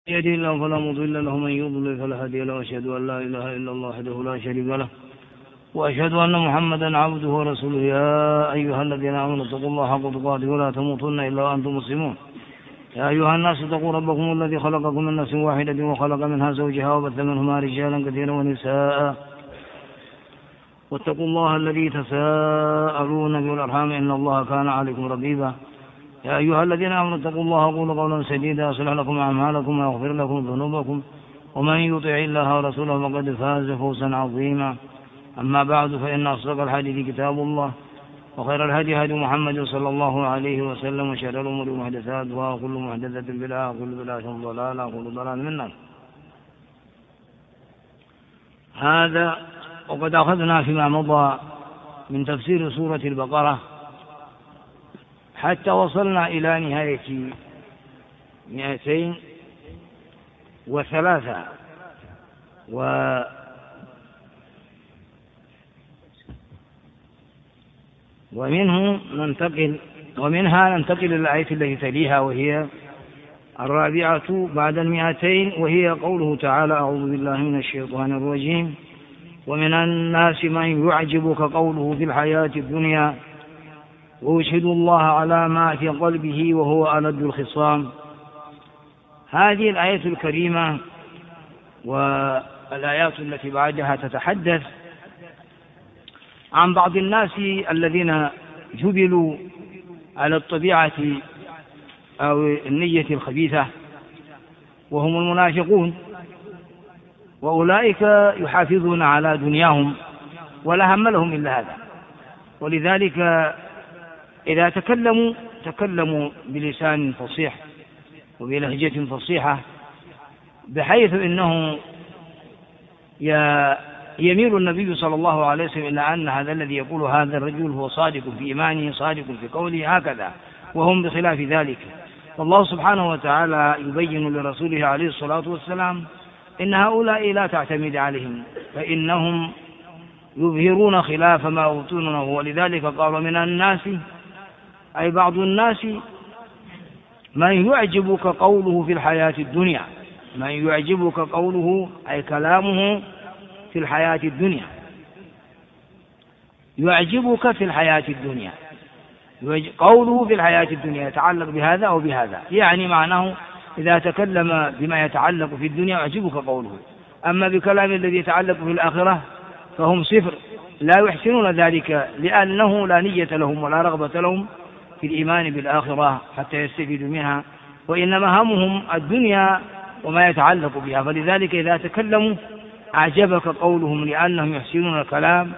يهده الله فلا مضل له، من يضلل فلا هادي له، واشهد ان لا اله الا الله وحده لا شريك له، واشهد ان محمدا عبده ورسوله. يا ايها الذين امنوا اتقوا الله حق تقاته ولا تموتن الا وانتم مسلمون. يا ايها الناس اتقوا ربكم الذي خلقكم من نفس واحده وخلق منها زوجها وبث منهما رجالا كثيرا ونساء، واتقوا الله الذي تساءلون به والارحام ان الله كان عليكم رقيبا. يا أيها الذين آمنوا اتقوا الله وقولوا قولا سديدا يصلح لكم أعمالكم ويغفر لكم ذنوبكم، ومن يطع الله ورسوله فقد فاز فوزا عظيما. أما بعد، فإن أصدق الحديث كتاب الله، وخير الهدي هدي محمد صلى الله عليه وسلم، وشر الأمور محدثاتها، وكل محدثة بدعة، وكل بدعة ضلالة، وكل ضلال من النار. هذا وقد أخذنا فيما مضى من تفسير سورة البقرة حتى وصلنا إلى نهاية 203 ومنها ننتقل إلى الآية التي تليها، وهي 4 بعد 200، وهي قوله تعالى: أعوذ بالله من الشيطان الرجيم: ومن الناس من يعجبك قوله في الحياة الدنيا ويشهد الله على ما في قلبه وهو ألد الخصام. هذه الآية الكريمة والآيات التي بعدها تتحدث عن بعض الناس الذين جبلوا على الطبيعة أو النية الخبيثة، وهم المنافقون، وأولئك يحافظون على دنياهم ولا هم لهم إلا هذا. ولذلك إذا تكلموا بلسان فصيح وبلهجة فصيحة، بحيث إنه يميل النبي صلى الله عليه وسلم إلى أن هذا الذي يقول هذا الرجل هو صادق في إيمانه، صادق في قوله، هكذا، وهم بخلاف ذلك. والله سبحانه وتعالى يبين لرسوله عليه الصلاة والسلام إن هؤلاء لا تعتمد عليهم، فإنهم يظهرون خلاف ما أوتونه. ولذلك قال: من الناس، أي بعض الناس، من يعجبك قوله في الحياة الدنيا. من يعجبك قوله أي كلامه في الحياة الدنيا، يعجبك في الحياة الدنيا، قوله في الحياة الدنيا يتعلق بهذا أو بهذا، يعني معناه إذا تكلم بما يتعلق في الدنيا يعجبك قوله، أما بكلام الذي يتعلق في الآخرة فهم صفر، لا يحسنون ذلك، لأنه لا نية لهم ولا رغبة لهم في الإيمان بالآخرة حتى يستفيدوا منها، وإنما همهم الدنيا وما يتعلق بها. فلذلك إذا تكلموا أعجبك قولهم، لأنهم يحسنون الكلام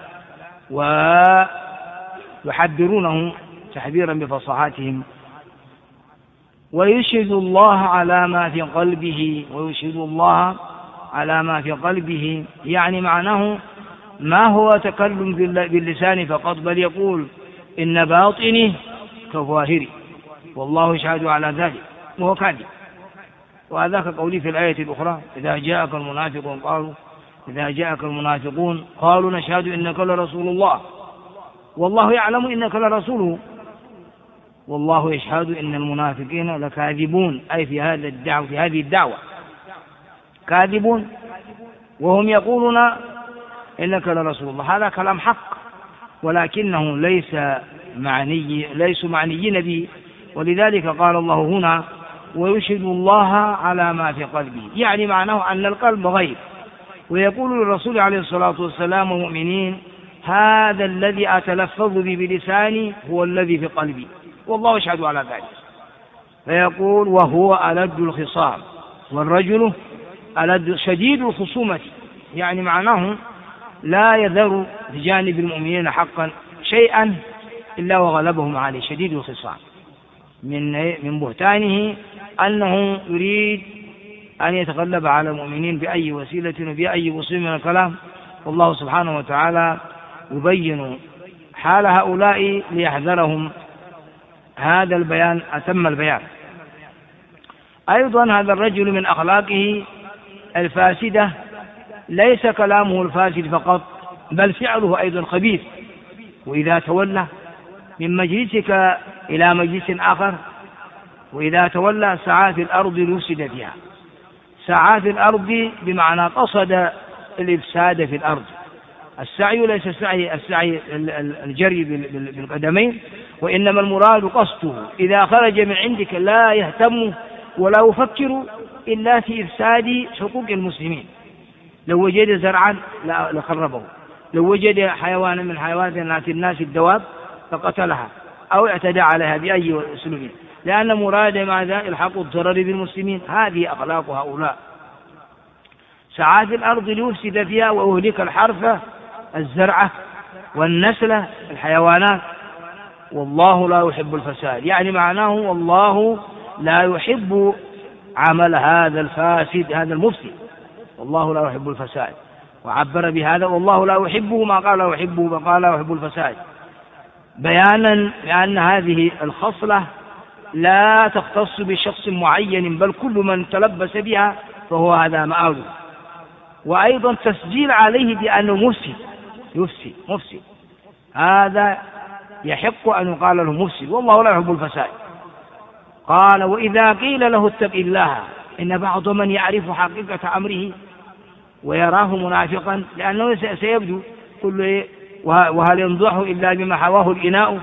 ويحبرونه تحبيرا بفصاحتهم. ويشهد الله على ما في قلبه، ويشهد الله على ما في قلبه، يعني معناه ما هو تكلم باللسان فقط، بل يقول إن باطني كظاهري، والله يشهد على ذلك، وهو كاذب. وهذاك قولي في الآية الأخرى: إذا جاءك المنافقون قالوا نشهد إنك لرسول الله والله يعلم إنك لرسوله والله يشهد إن المنافقين لكاذبون، أي في هذه الدعوة كاذبون، وهم يقولون إنك لرسول الله. هذا كلام حق، ولكنه ليسوا معنيين به. ولذلك قال الله هنا: ويشهد الله على ما في قلبه، يعني معناه أن القلب غيب. ويقول للرسول عليه الصلاة والسلام والمؤمنين: هذا الذي أتلفظ به بلساني هو الذي في قلبي، والله يشهد على ذلك. فيقول: وهو ألد الخصام، والرجل ألد شديد الخصومة، يعني معناه لا يذر بجانب المؤمنين حقا شيئا إلا وغلبهم عليه، شديد الخصام، من بهتانه أنه يريد أن يتغلب على المؤمنين بأي وسيلة وبأي وسيلة من الكلام. والله سبحانه وتعالى يبين حال هؤلاء ليحذرهم هذا البيان أتم البيان. أيضا هذا الرجل من أخلاقه الفاسدة ليس كلامه الفاسد فقط، بل فعله أيضا خبيث. وإذا تولى من مجلسك إلى مجلس آخر، وإذا تولى سعى في الأرض ليفسد فيها، سعى في الأرض بمعنى قصد الإفساد في الأرض. السعي ليس السعي الجري بالقدمين، وإنما المراد قصده إذا خرج من عندك لا يهتم ولا يفكر إلا في إفساد حقوق المسلمين. لو وجد زرعا لخربه، لو وجد حيوانا من حيوانات الناس الدواب فقتلها أو اعتدى عليها بأي أسلوب، لأن مراد ماذا؟ الحق الضرر بالمسلمين. هذه أخلاق هؤلاء. سعى في الأرض ليفسد فيها وأهلك الحرث الزرعة والنسل الحيوانات والله لا يحب الفساد، يعني معناه والله لا يحب عمل هذا الفاسد هذا المفسد، والله لا يحب الفساد، وعبر بهذا والله لا يحبه ما قال لا يحبه وقال لا يحب الفساد، بيانا لأن هذه الخصلة لا تختص بشخص معين بل كل من تلبس بها فهو هذا مآله. وأيضا تسجيل عليه بأنه مفسد هذا يحق أن يقال له مفسد، والله لا يحب الفساد. قال وإذا قيل له اتق الله، إن بعض من يعرف حقيقة أمره ويراه منافقا لأنه سيبدو كل وهل ينضح إلا بما حواه الإناء،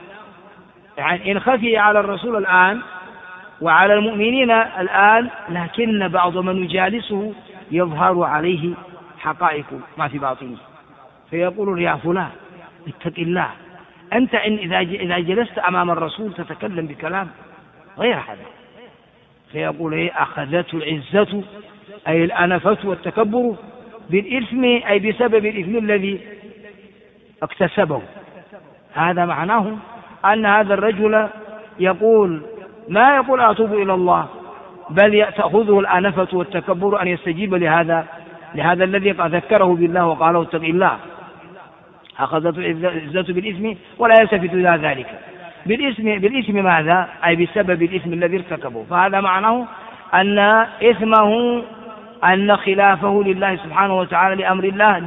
يعني إن خفي على الرسول الآن وعلى المؤمنين الآن، لكن بعض من يجالسه يظهر عليه حقائق ما في باطنه، فيقول يا فلان اتق الله، أنت إذا جلست أمام الرسول تتكلم بكلام غير هذا، فيقول أخذته العزة أي الأنفة والتكبر بالإثم أي بسبب الإثم الذي اكتسبه. هذا معناه أن هذا الرجل يقول ما يقول أتوب إلى الله، بل تأخذه الأنفة والتكبر أن يستجيب لهذا الذي ذكره بالله وقاله اتق الله. أخذته العزة بالإثم ولا يلتفت إلى ذلك. بالإثم ماذا؟ أي بسبب الإثم الذي ارتكبه. فهذا معناه أن إثمه أن خلافه لله سبحانه وتعالى لأمر الله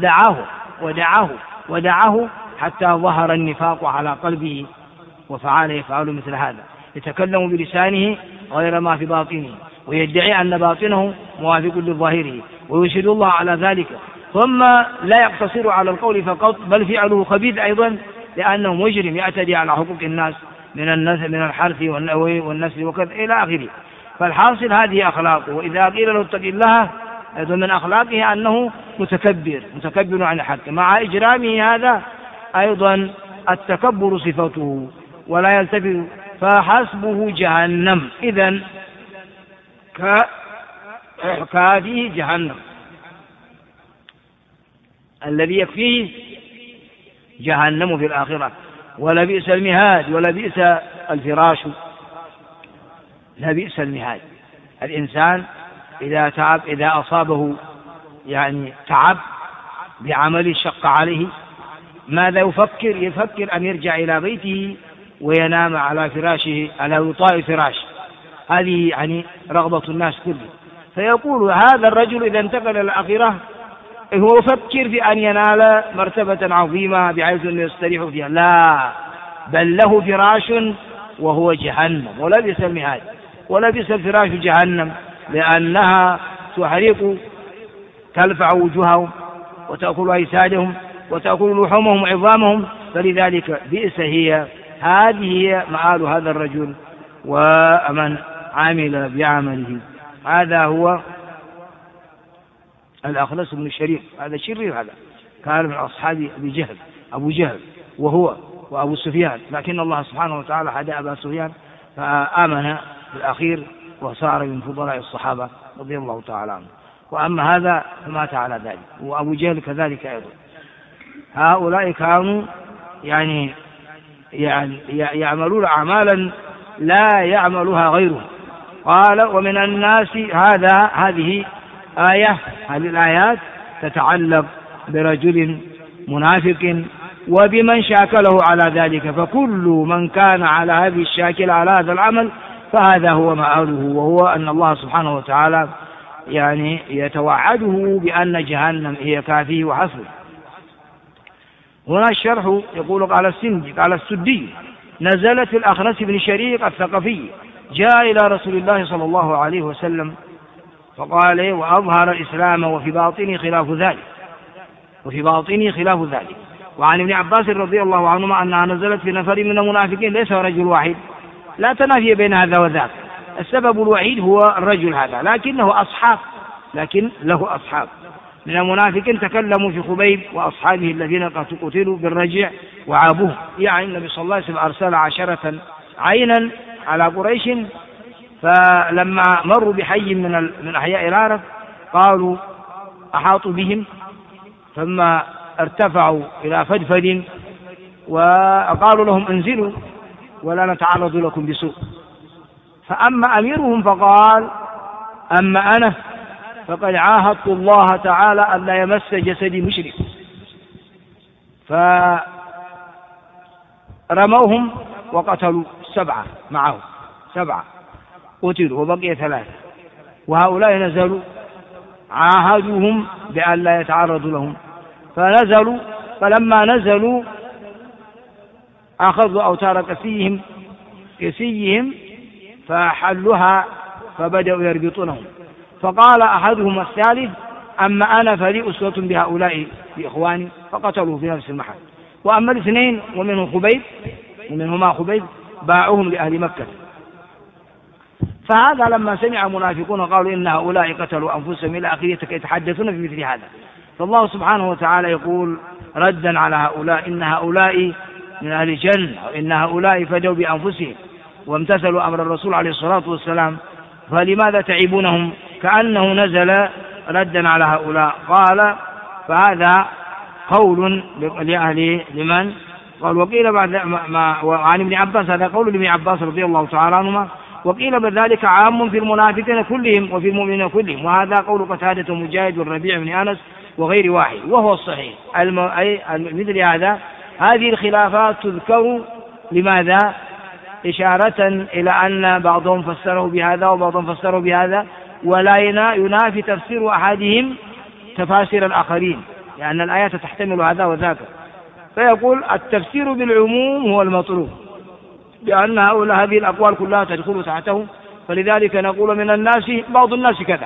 ودعاه حتى ظهر النفاق على قلبه وفعل يفعل مثل هذا، يتكلم بلسانه غير ما في باطنه ويدعي أن باطنه موافق لظاهره ويشهد الله على ذلك، ثم لا يقتصر على القول فقط بل فعله خبيث أيضا لأنه مجرم يعتدي على حقوق الناس من الحرث والنسل وكذا إلى آخره. فالحاصل هذه أخلاقه. وإذا قيل له اتق الله أيضا من أخلاقه أنه متكبر عن الحق، مع إجرامه هذا أيضا التكبر صفته ولا يلتفت، فحسبه جهنم. إذن كافيه جهنم، الذي يكفيه جهنم في الآخرة، ولبئس المهاد ولبئس الفراش. لبئس المهاد، الإنسان إذا تعب، إذا أصابه يعني تعب بعمل شق عليه ماذا يفكر أن يرجع إلى بيته وينام على فراشه على وطاء فراش. هذه يعني رغبة الناس كله. فيقول هذا الرجل إذا انتقل إلى الآخرة هو يفكر في أن ينال مرتبة عظيمة بحيث أنه يستريح فيها، لا، بل له فراش وهو جهنم. ولبئس المهاد ولبئس الفراش جهنم، لأنها تحرق تلفع وجوههم وتأكل أجسادهم وتأكل لحومهم وعظامهم، فلذلك بئس هذه هي مآل هذا الرجل ومن عمل بعمله. هذا هو الأخنس بن شريك، هذا شرير، هذا كان من أصحاب أبو جهل وهو وأبو سفيان، لكن الله سبحانه وتعالى هدى أبا سفيان فآمن بالأخير وصار من فضلاء الصحابة رضي الله تعالى عنه. وأما هذا فمات على ذلك، وأبو جهل كذلك أيضا. هؤلاء كانوا يعني يعملون أعمالا لا يعملها غيرهم. قال ومن الناس هذه آية، هذه الآيات تتعلق برجل منافق وبمن شاكله على ذلك، فكل من كان على هذه الشاكل على هذا العمل فهذا هو مآله، وهو أن الله سبحانه وتعالى يعني يتوعده بأن جهنم هي كافيه وحسبه. هنا الشرح يقول قال السدي نزلت الأخنس بن شريق الثقفي جاء إلى رسول الله صلى الله عليه وسلم فقال وأظهر الإسلام وفي باطنه خلاف ذلك، وفي باطنه خلاف ذلك. وعن ابن عباس رضي الله عنهما أنها نزلت في نفر من المنافقين ليس رجل واحد، لا تنافي بين هذا وذاك، السبب الوحيد هو الرجل هذا، لكن له أصحاب من المنافقين تكلموا في خبيب وأصحابه الذين قتلوا بالرجع وعابوه، يعني النبي صلى الله عليه وسلم أرسل 10 عينا على قريش، فلما مروا بحي من أحياء العرب قالوا أحاطوا بهم، ثم ارتفعوا إلى فدفد وقالوا لهم انزلوا ولا نتعرض لكم بسوء. فأما أميرهم فقال أما أنا فقد عاهدت الله تعالى أن لا يمس جسدي مشرك، فرموهم وقتلوا 7 معه، 7 قتلوا وبقي 3، وهؤلاء نزلوا عاهدوهم بأن لا يتعرضوا لهم، فنزلوا، فلما نزلوا أخذوا أوتار كسيهم فحلوها فبدأوا يربطونهم، فقال أحدهم الثالث أما أنا فلي أسوة بهؤلاء بإخواني، فقتلوه في نفس المحل. وأما الاثنين ومنهما خبيب باعوهم لأهل مكة. فهذا لما سمع منافقون قالوا إن هؤلاء قتلوا أنفسهم إلى آخره يتحدثون في مثل هذا. فالله سبحانه وتعالى يقول ردا على هؤلاء إن هؤلاء من أهل الجنة، وإن هؤلاء فدوا بأنفسهم وامتثلوا أمر الرسول عليه الصلاة والسلام، فلماذا تعيبونهم؟ كأنه نزل ردا على هؤلاء. قال فهذا قول لأهل لمن قال وقيل بعد وعن ابن عباس، هذا قول لابن عباس رضي الله تعالى عنهما، وقيل بذلك عام في المنافقين كلهم وفي المؤمنين كلهم، وهذا قول قتادة مجاهد والربيع بن أنس وغير واحد، وهو الصحيح. أي مثل هذه الخلافات تذكر لماذا؟ إشارة إلى أن بعضهم فسره بهذا وبعضهم فسره بهذا، ولا ينافي تفسير أحدهم تفاسير الآخرين، لأن الآيات تحتمل هذا وذاك. فيقول التفسير بالعموم هو المطلوب، لأن هذه الأقوال كلها تدخل تحته، فلذلك نقول من الناس بعض الناس كذا،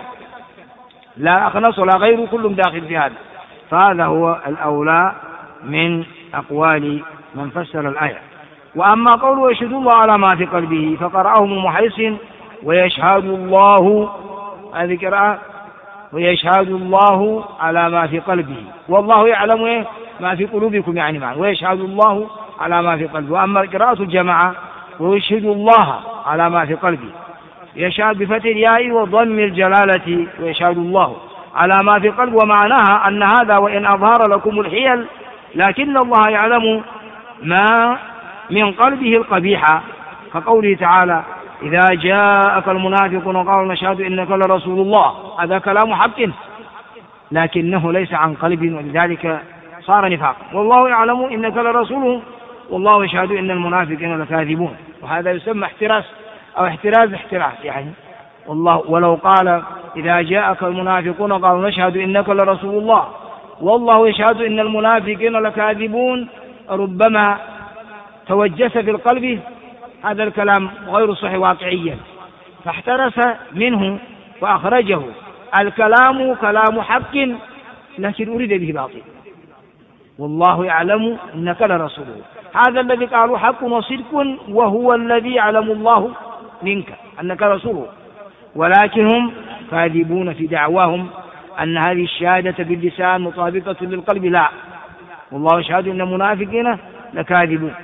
لا أخنص ولا غيره كلهم داخل في هذا. فهذا هو الأولى من أقوال من فسر الآية. وأما قوله يشهد الله على ما في قلبه فقرأه ابن محيصن ويشهد الله، هذه قراءة ويشهد الله على ما في قلبه، والله يعلم ما في قلوبكم، يعني معنى ويشهد الله على ما في قلبه. وأما قراءة الجماعة ويشهد الله على ما في قلبه، يشهد بفتح الياء وضم الجلالة ويشهد الله على ما في قلبه، ومعناها أن هذا وإن أظهر لكم الحيل لكن الله يعلم ما من قلبه القبيحة، كقوله تعالى إذا جاءك المنافقون قالوا نشهد إنك لرسول الله، هذا كلام حق لكنه ليس عن قلب، ولذلك صار نفاق. والله يعلم إنك لرسوله والله يشهد إن المنافقين لكاذبون، وهذا يسمى احتراز أو احتراز يعني والله. ولو قال إذا جاءك المنافقون قالوا نشهد إنك لرسول الله والله يشهد إن المنافقين لكاذبون، ربما توجس في القلب، هذا الكلام غير صحيح واقعيا، فاحترس منه وأخرجه. الكلام كلام حق لكن أريد به باطل، والله يعلم إنك لرسوله، هذا الذي قالوا حق وصدق، وهو الذي يعلم الله منك أنك رسوله، ولكن هم كاذبون في دعواهم أن هذه الشهادة باللسان مطابقة للقلب، لا، والله يشهد إن المنافقين لكاذبون.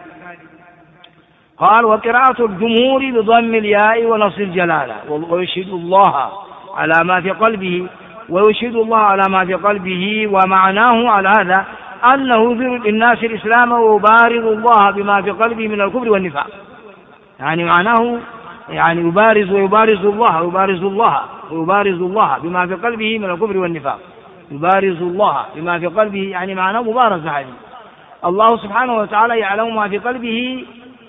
قال وقراءة الجمهور بضم الياء ونصب الجلالة ويشهد الله على ما في قلبه، ويشهد الله على ما في قلبه، ومعناه على هذا أنه يظهر للناس الإسلام ويبارز الله بما في قلبه من الكفر والنفاق، يعني معناه يعني يبارز الله بما في قلبه من الكفر والنفاق، يبارز الله بما في قلبه، يعني معناه مبارزة هذه. الله سبحانه وتعالى يعلم ما في قلبه،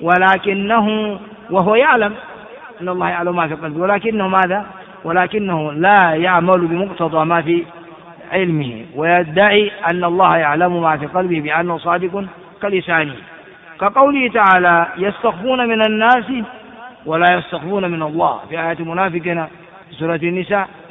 وهو يعلم أن الله يعلم ما في قلبه، ولكنه ماذا؟ ولكنه لا يعمل بمقتضى ما في علمه، ويدعي أن الله يعلم ما في قلبه بأنه صادق كلسانه، كقوله تعالى يستخفون من الناس ولا يستخفون من الله في آية المنافقين سورة النساء.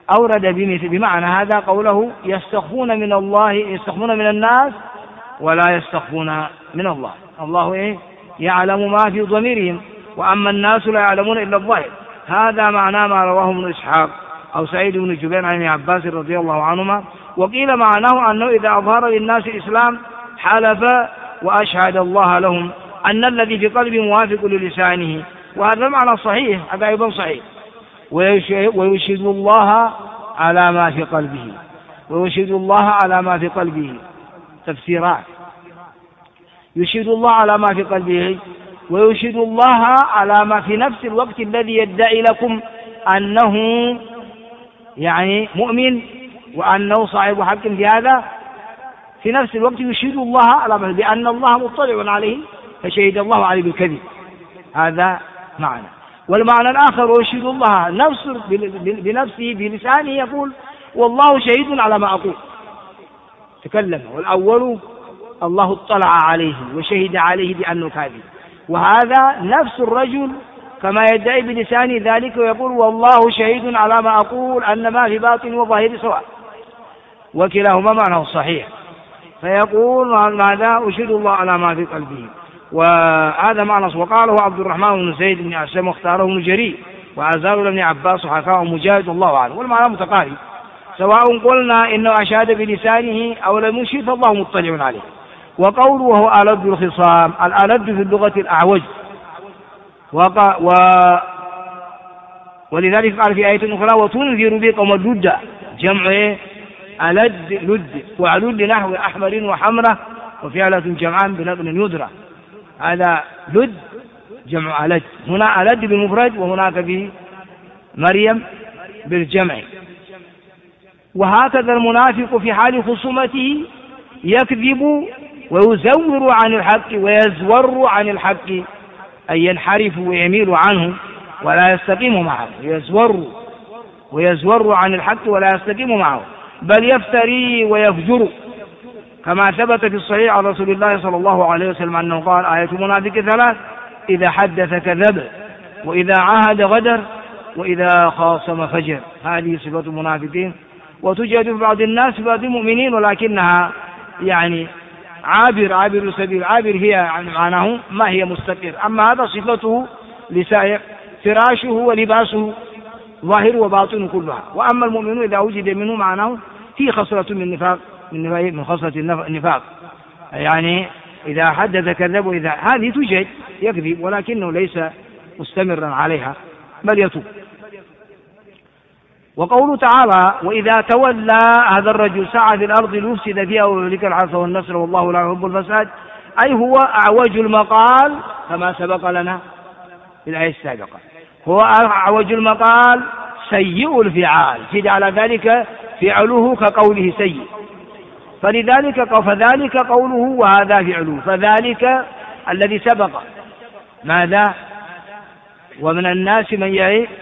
أورد بمعنى هذا قوله يستخفون من الله، يستخفون من الناس ولا يستخفون من الله. الله يعلم ما في ضميرهم، وأما الناس لا يعلمون إلا الظاهر. هذا معناه ما رواه ابن إسحاق أو سعيد بن جبير عن ابن عباس رضي الله عنهما. وقيل معناه أنه إذا أظهر للناس الإسلام حلف وأشهد الله لهم أن الذي في قلبه موافق للسانه، وهذا المعنى صحيح، هذا أيضا صحيح. ويشهد الله على ما في قلبه، ويشهد الله على ما في قلبه تفسيرات. يشهد الله على ما في قلبه، ويشهد الله على ما في نفس الوقت الذي يدعي لكم أنه يعني مؤمن وأنه صاحب حق في هذا، في نفس الوقت يشهد الله على ما بأن الله مطلع عليه فشهد الله عليه بالكذب. هذا معنى. والمعنى الآخر ويشهد الله بنفسه بلسانه يقول والله شهيد على ما أقول، تكلم. والأول الله اطلع عليه وشهد عليه بأنه كاذب، وهذا نفس الرجل كما يدعي بلسانه ذلك ويقول والله شهيد على ما أقول أن ما في باطن وظاهر سواء، وكلاهما معناه صحيح. فيقول ماذا؟ أشهد الله على ما في قلبه، وهذا معنى. وقاله عبد الرحمن بن زيد بن أسلم واختاره ابن جرير وأزال ابن عباس وحكاه مجاهد الله عنه، والمعنى متقارب، سواء قلنا إنه أشهد بلسانه أو لم يشهد فالله مطلع عليه. وقوله وهو ألد الخصام، الألد في اللغة الأعوج، ولذلك قال في آية أخرى وتنذر به قوم اللد، جمع ألد لد، وعلد نحو أحمر وحمرة وفعلة جمعان بنقل يدرى. هذا لد جمع ألد، هنا ألد بالمفرد وهناك في مريم بالجمع. وهكذا المنافق في حال خصومته يكذب ويزور عن الحق ويزور عن الحق، أي ينحرف ويميل عنه ولا يستقيم معه، ويزور عن الحق ولا يستقيم معه، بل يفتري ويفجر، كما ثبت في الصحيح عن رسول الله صلى الله عليه وسلم أنه قال آية المنافق ثلاث: إذا حدث كذب، وإذا عاهد غدر، وإذا خاصم فجر. هذه صفة المنافقين، وتوجد في بعض الناس في بعض المؤمنين، ولكنها يعني عابر سبيل. عابر هي يعني معناه ما هي مستقر، أما هذا صفته لسائر، فراشه ولباسه ظاهر وباطن كلها. وأما المؤمن إذا وجد منه معناه في خصلة من نفاق، من خصلة النفاق، يعني إذا حدث كذب، وإذا هذه توجد يكذب ولكنه ليس مستمرا عليها بل يتوب. وقوله تعالى وإذا تولى هذا الرجل سعى في الأرض ليفسد فيها ويهلك الحرث والنسل والله لا يحب الفساد، أي هو أعوج المقال كما سبق لنا في الآية السابقة، هو أعوج المقال سيء الفعال، زد على ذلك فعله كقوله سيء، فذلك قوله وهذا فعله، فذلك الذي سبق ماذا؟ ومن الناس من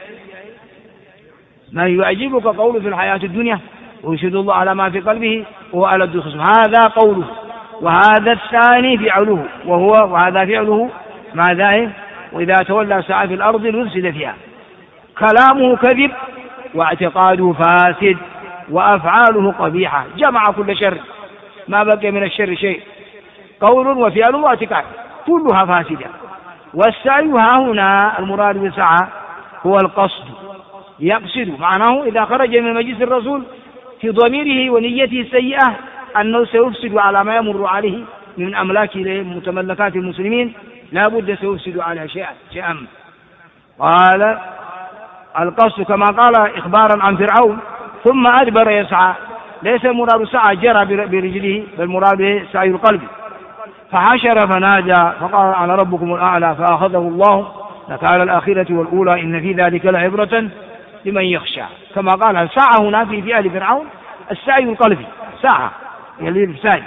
يعجبك قوله في الحياة الدنيا ويشهد الله على ما في قلبه وهو ألد الخصم، هذا قوله، وهذا الثاني فعله، وهذا فعله ماذا؟ وإذا تولى سعى في الأرض ليفسد فيها، كلامه كذب واعتقاده فاسد وأفعاله قبيحة، جمع كل شر، ما بقي من الشر شيء، قول وفعل واعتقاد كلها فاسدة. والسعي ها هنا المراد بالسعى هو القصد، يقصد، معناه إذا خرج من مجلس الرسول في ضميره ونيته السيئة أنه سيفسد على ما يمر عليه من أملاك متملكات المسلمين، لا بد سيفسد عليها شيئا. قال القصد كما قال إخبارا عن فرعون ثم أدبر يسعى، ليس المراد سعى جرى برجله، بل المراد سعي القلب. فحشر فنادى فقال أنا ربكم الأعلى فأخذه الله نكال الآخرة والأولى إن في ذلك لعبرة لمن يخشى، كما قال سعى هنا في فعل فرعون السعي القلبي، سعى يليل السعي،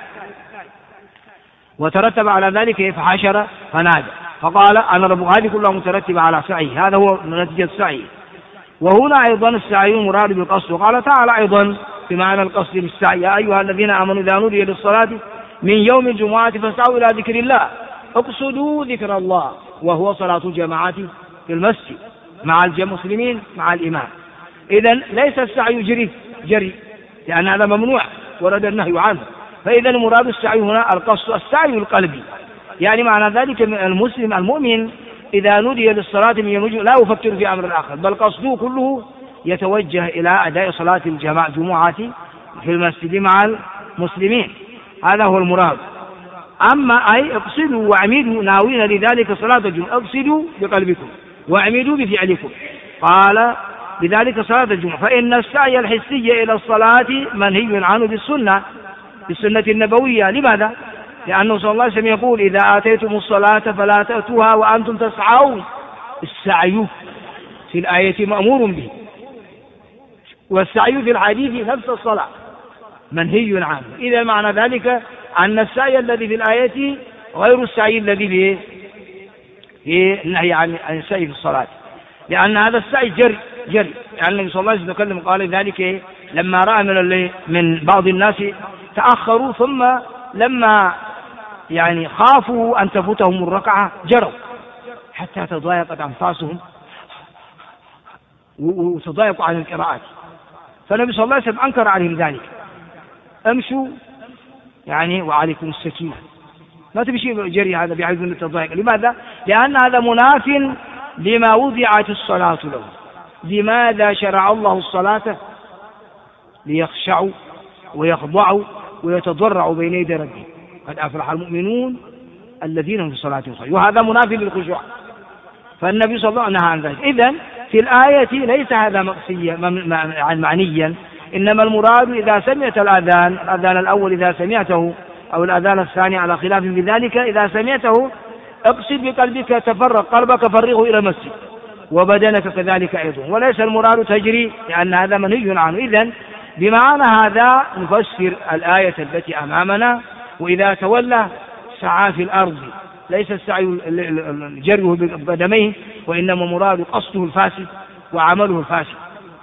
وترتب على ذلك فحشر فنادى فقال أنا ربكم، هذه كلها مترتبة على سعي، هذا هو نتيجة السعي. وهنا أيضا السعي مراد بالقصد، وقال تعالى أيضا في معنى القصد بالسعي يا أيها الذين آمنوا إذا نودي للصلاة من يوم الجمعة فاسعوا إلى ذكر الله، اقصدوا ذكر الله، وهو صلاة الجماعة في المسجد مع المسلمين مع الإمام. إذن ليس السعي جري لأن هذا ممنوع ورد النهي عنه. فإذا المراد السعي هنا القصد السعي القلبي، يعني معنى ذلك المسلم المؤمن إذا نودي للصلاة من يوم لا يفكر في أمر آخر، بل قصده كله يتوجه إلى أداء صلاة الجمعة في المسجد مع المسلمين، هذا هو المراد. أما أي اقصدوا واعمدوا ناوين لذلك صلاة الجمعة، اقصدوا بقلبكم واعمدوا بفعلكم، قال بذلك صلاة الجمعة. فإن السعي الحسي إلى الصلاة منهي عنه بالسنة النبوية. لماذا؟ لأنه صلى الله عليه وسلم يقول إذا آتيتم الصلاة فلا تأتوها وأنتم تسعون. السعي في الآية مأمور به، والسعي في الحديث نفس الصلاة منهي عنه. إذا معنى ذلك أن السعي الذي في الآية غير السعي الذي في النهي عن السعي في الصلاة، لأن هذا السعي جري. لأن النبي صلى الله عليه وسلم قال ذلك لما رأى من بعض الناس تأخروا، ثم لما يعني خافوا أن تفوتهم الركعة جروا حتى تضايقت أنفاسهم وتضايقوا عن القراءات، فالنبي صلى الله عليه وسلم أنكر عليهم ذلك، امشوا يعني وعليكم السكينة، ما تمشي جري هذا بحيث أن تضايق. لماذا؟ لأن هذا مناف لما وضعت الصلاة له. لماذا شرع الله الصلاة؟ ليخشعوا ويخضعوا ويتضرعوا بين يدي ربهم، قد أفلح المؤمنون الذين هم في صلاتهم خاشعون، وهذا منافي للخشوع، فالنبي صلى الله عليه وسلم نهى عن ذلك. إذن في الآية ليس هذا مقصيا معنيا، إنما المراد إذا سمعت الأذان الأول إذا سمعته أو الأذان الثاني على خلاف بذلك، إذا سمعته اقصد بقلبك، تفرق قلبك فرغه إلى المسجد وبدنك كذلك أيضا، وليس المراد تجري لأن هذا منهي عنه. إذن بمعنى هذا نفسر الآية التي أمامنا، وإذا تولى سعى في الأرض، ليس السعي جره بقدميه، وإنما مراد قصده الفاسد وعمله الفاسد.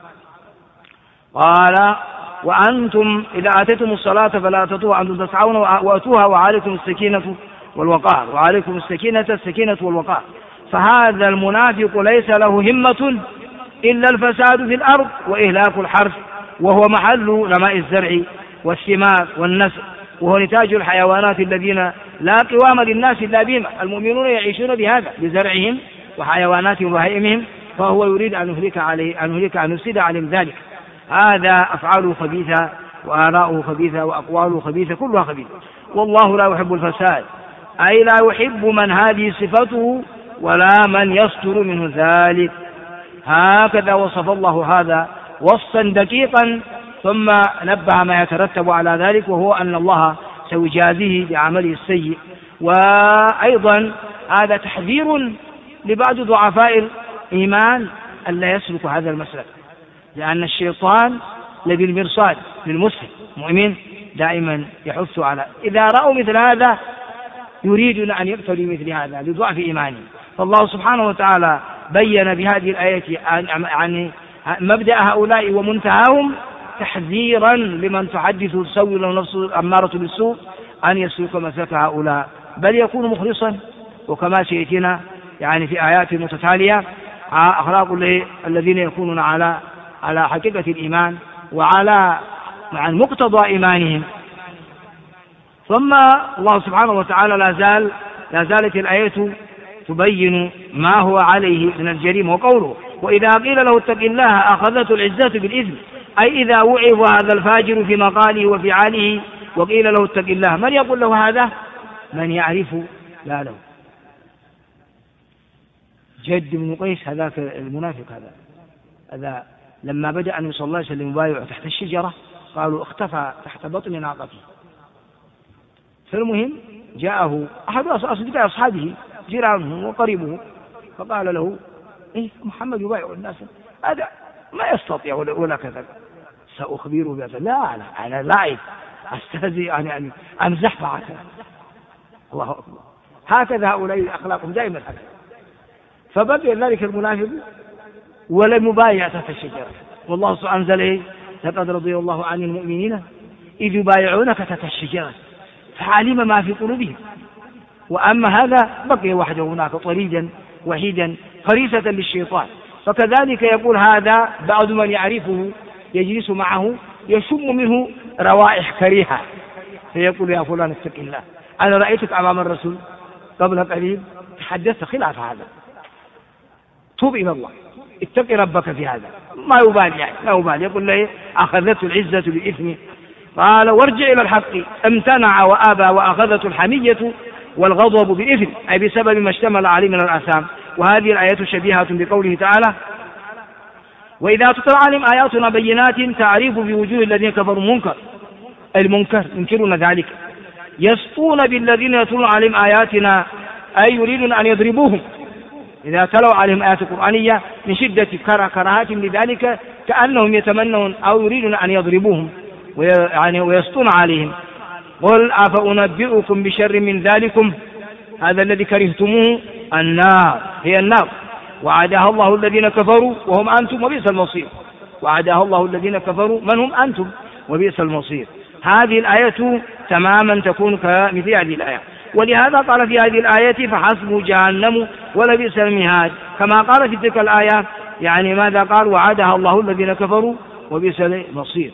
قال وأنتم إذا آتيتم الصلاة فلا تأتوها وأنتم تسعون وأتوها وعليكم السكينة والوقار، وعليكم السكينة والوقار. فهذا المنافق ليس له همة إلا الفساد في الأرض وإهلاك الحرث، وهو محل نماء الزرع والثمار والنسل، وهو نتاج الحيوانات الذين لا قوام للناس إلا بهم. المؤمنون يعيشون بهذا، بزرعهم وحيواناتهم وهيئمهم، فهو يريد أن يفسد عليهم ذلك. هذا أفعاله خبيثة وآراؤه خبيثة وأقواله خبيثة، كلها خبيثة، والله لا يحب الفساد، أي لا يحب من هذه صفته ولا من يصدر منه ذلك. هكذا وصف الله هذا وصفا دقيقا، ثم نبه ما يترتب على ذلك، وهو أن الله سيجازيه بعمله السيء. وأيضا هذا تحذير لبعض ضعفاء الإيمان ألا يسلك هذا المسلك، لأن الشيطان لبالمرصاد للمسلم المؤمن دائما يحث على إذا رأوا مثل هذا يريدون أن يقتلوا مثل هذا لضعف إيمانهم. فالله سبحانه وتعالى بين بهذه الآية عن مبدأ هؤلاء ومنتهاهم، تحذيرا لمن تحدث تسوي له نفسه أمارة بالسوء أن يسلك مسلك هؤلاء، بل يكون مخلصا. وكما سيأتينا يعني في آيات متتالية أخلاق الذين يكونون على حقيقة الإيمان وعلى مقتضى إيمانهم. ثم الله سبحانه وتعالى لا زالت الآية تبين ما هو عليه من الجريمة، وقوله وإذا قيل له اتق الله أخذته العزة بالإثم، أي إذا وعظ هذا الفاجر في مقاله وفعاله وقيل له اتق الله، من يقول له هذا؟ من يعرف لا له. جد بن قيس هذاك المنافق هذا لما بدأ النبي صلى الله عليه وسلم يبايع تحت الشجرة قالوا اختفى تحت بطن ناقته. فالمهم جاءه أحد أصدقاء أصحابه جيرانه وقريبه فقال له محمد يبايع الناس، هذا ما يستطيع ولا كذا، سأخبره بهذا. لا أنا لاعب أستهزئ يعني أمزح معك. الله أكبر، هكذا هؤلاء أخلاقهم دائما هكذا. فبقي ذلك المنافق ولم يبايع تحت الشجرة، والله سبحانه أنزل لقد رضي الله عن المؤمنين إذ يبايعونك تحت الشجرة فعلم ما في قلوبهم. وأما هذا بقي وحده هناك طريدا وحيدا فريسة للشيطان. فكذلك يقول هذا بعض من يعرفه يجلس معه يشم منه روائح كريهة، فيقول يا فلان اتق الله، أنا رأيتك أمام الرسول قبل قليل تحدثت خلاف هذا، توب إلى الله، اتق ربك في هذا. ما يبالي يعني، ما يبالي، يقول له أخذته العزة بإثمه. قال وارجع إلى الحق، امتنع وآبى وأخذته الحمية والغضب بإثم، أي بسبب ما اشتمل عليه من الآثام. وهذه الآية شبيهة بقوله تعالى وإذا تتلى عليهم آياتنا بينات تعرف في وجوه الذين كفروا منكر، المنكر ينكرون ذلك، يسطون بالذين يتلون عليهم آياتنا أي يريدون أن يضربوهم إذا تلوا عليهم آيات قرآنية من شدة كراهاتهم لذلك، كأنهم يتمنون أو يريدون أن يضربوهم ويسطون عليهم. قل أفأنبئكم بشر من ذلكم، هذا الذي كرهتموه النار، هي النار وعدها الله الذين كفروا وهم أنتم وبئس المصير، وعدها الله الذين كفروا من هم أنتم وبئس المصير. هذه الآية تماما تكون كمثل هذه الآية، ولهذا قال في هذه الآية فحسبه جهنم ولبئس المهاد، كما قال في تلك الآية يعني ماذا قال وعدها الله الذين كفروا وبئس المصير.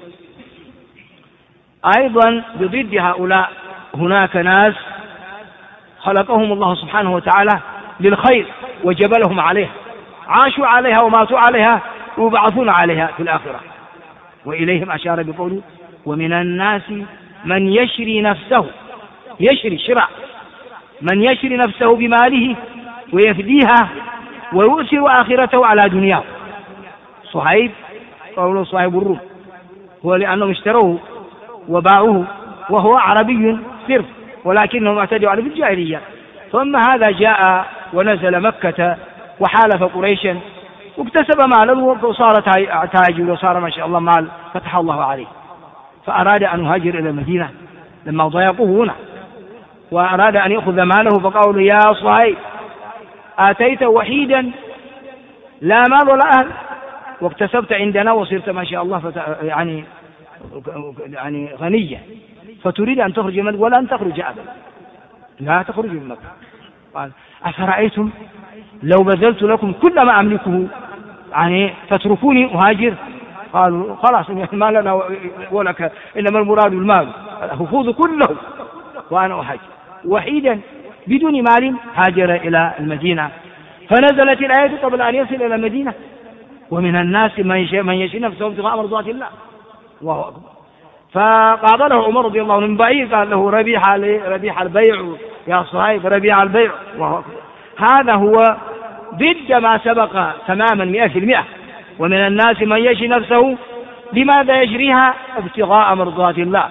أيضا بضد هؤلاء هناك ناس خلقهم الله سبحانه وتعالى للخير وجبلهم عليها، عاشوا عليها وماتوا عليها ويبعثون عليها في الآخرة. وإليهم أشار بقوله ومن الناس من يشري نفسه، يشري شراء، من يشري نفسه بماله ويفديها ويؤثر آخرته على دنياه. صهيب قوله صاحب الروم هو لأنهم اشتروه وباعوه وهو عربي صرف، ولكنهم اعتدوا عليه في الجاهلية، ثم هذا جاء ونزل مكة وحالف قريشا واكتسب مالا وصار تاجر وصار ما شاء الله مال فتح الله عليه، فأراد أن يهاجر إلى المدينة لما ضايقوه هنا وأراد أن يأخذ ماله، فقالوا يا صهيب آتيت وحيدا لا مال ولا أهل واكتسبت عندنا وصرت ما شاء الله يعني غنية، فتريد أن تخرج من ولا أن تخرج أبدا، لا تخرج من مكة. قال أفرأيتم لو بذلت لكم كل ما أملكه يعني تتركوني أهاجر؟ قالوا خلاص ما لنا ولك، إنما المراد المال، خذوا كله وأنا أهاجر. وحيدا بدون مال هاجر إلى المدينة، فنزلت الآية قبل أن يصل إلى المدينة ومن الناس من يشري نفسه ابتغاء مرضات الله، الله أكبر. فقابله عمر رضي الله عنه من بعيد قال له ربيح البيع يا صهيب، ربيع البيع، الله أكبر. هذا هو ضد ما سبق تماما 100%. ومن الناس من يشري نفسه لماذا يشريها؟ ابتغاء مرضات الله،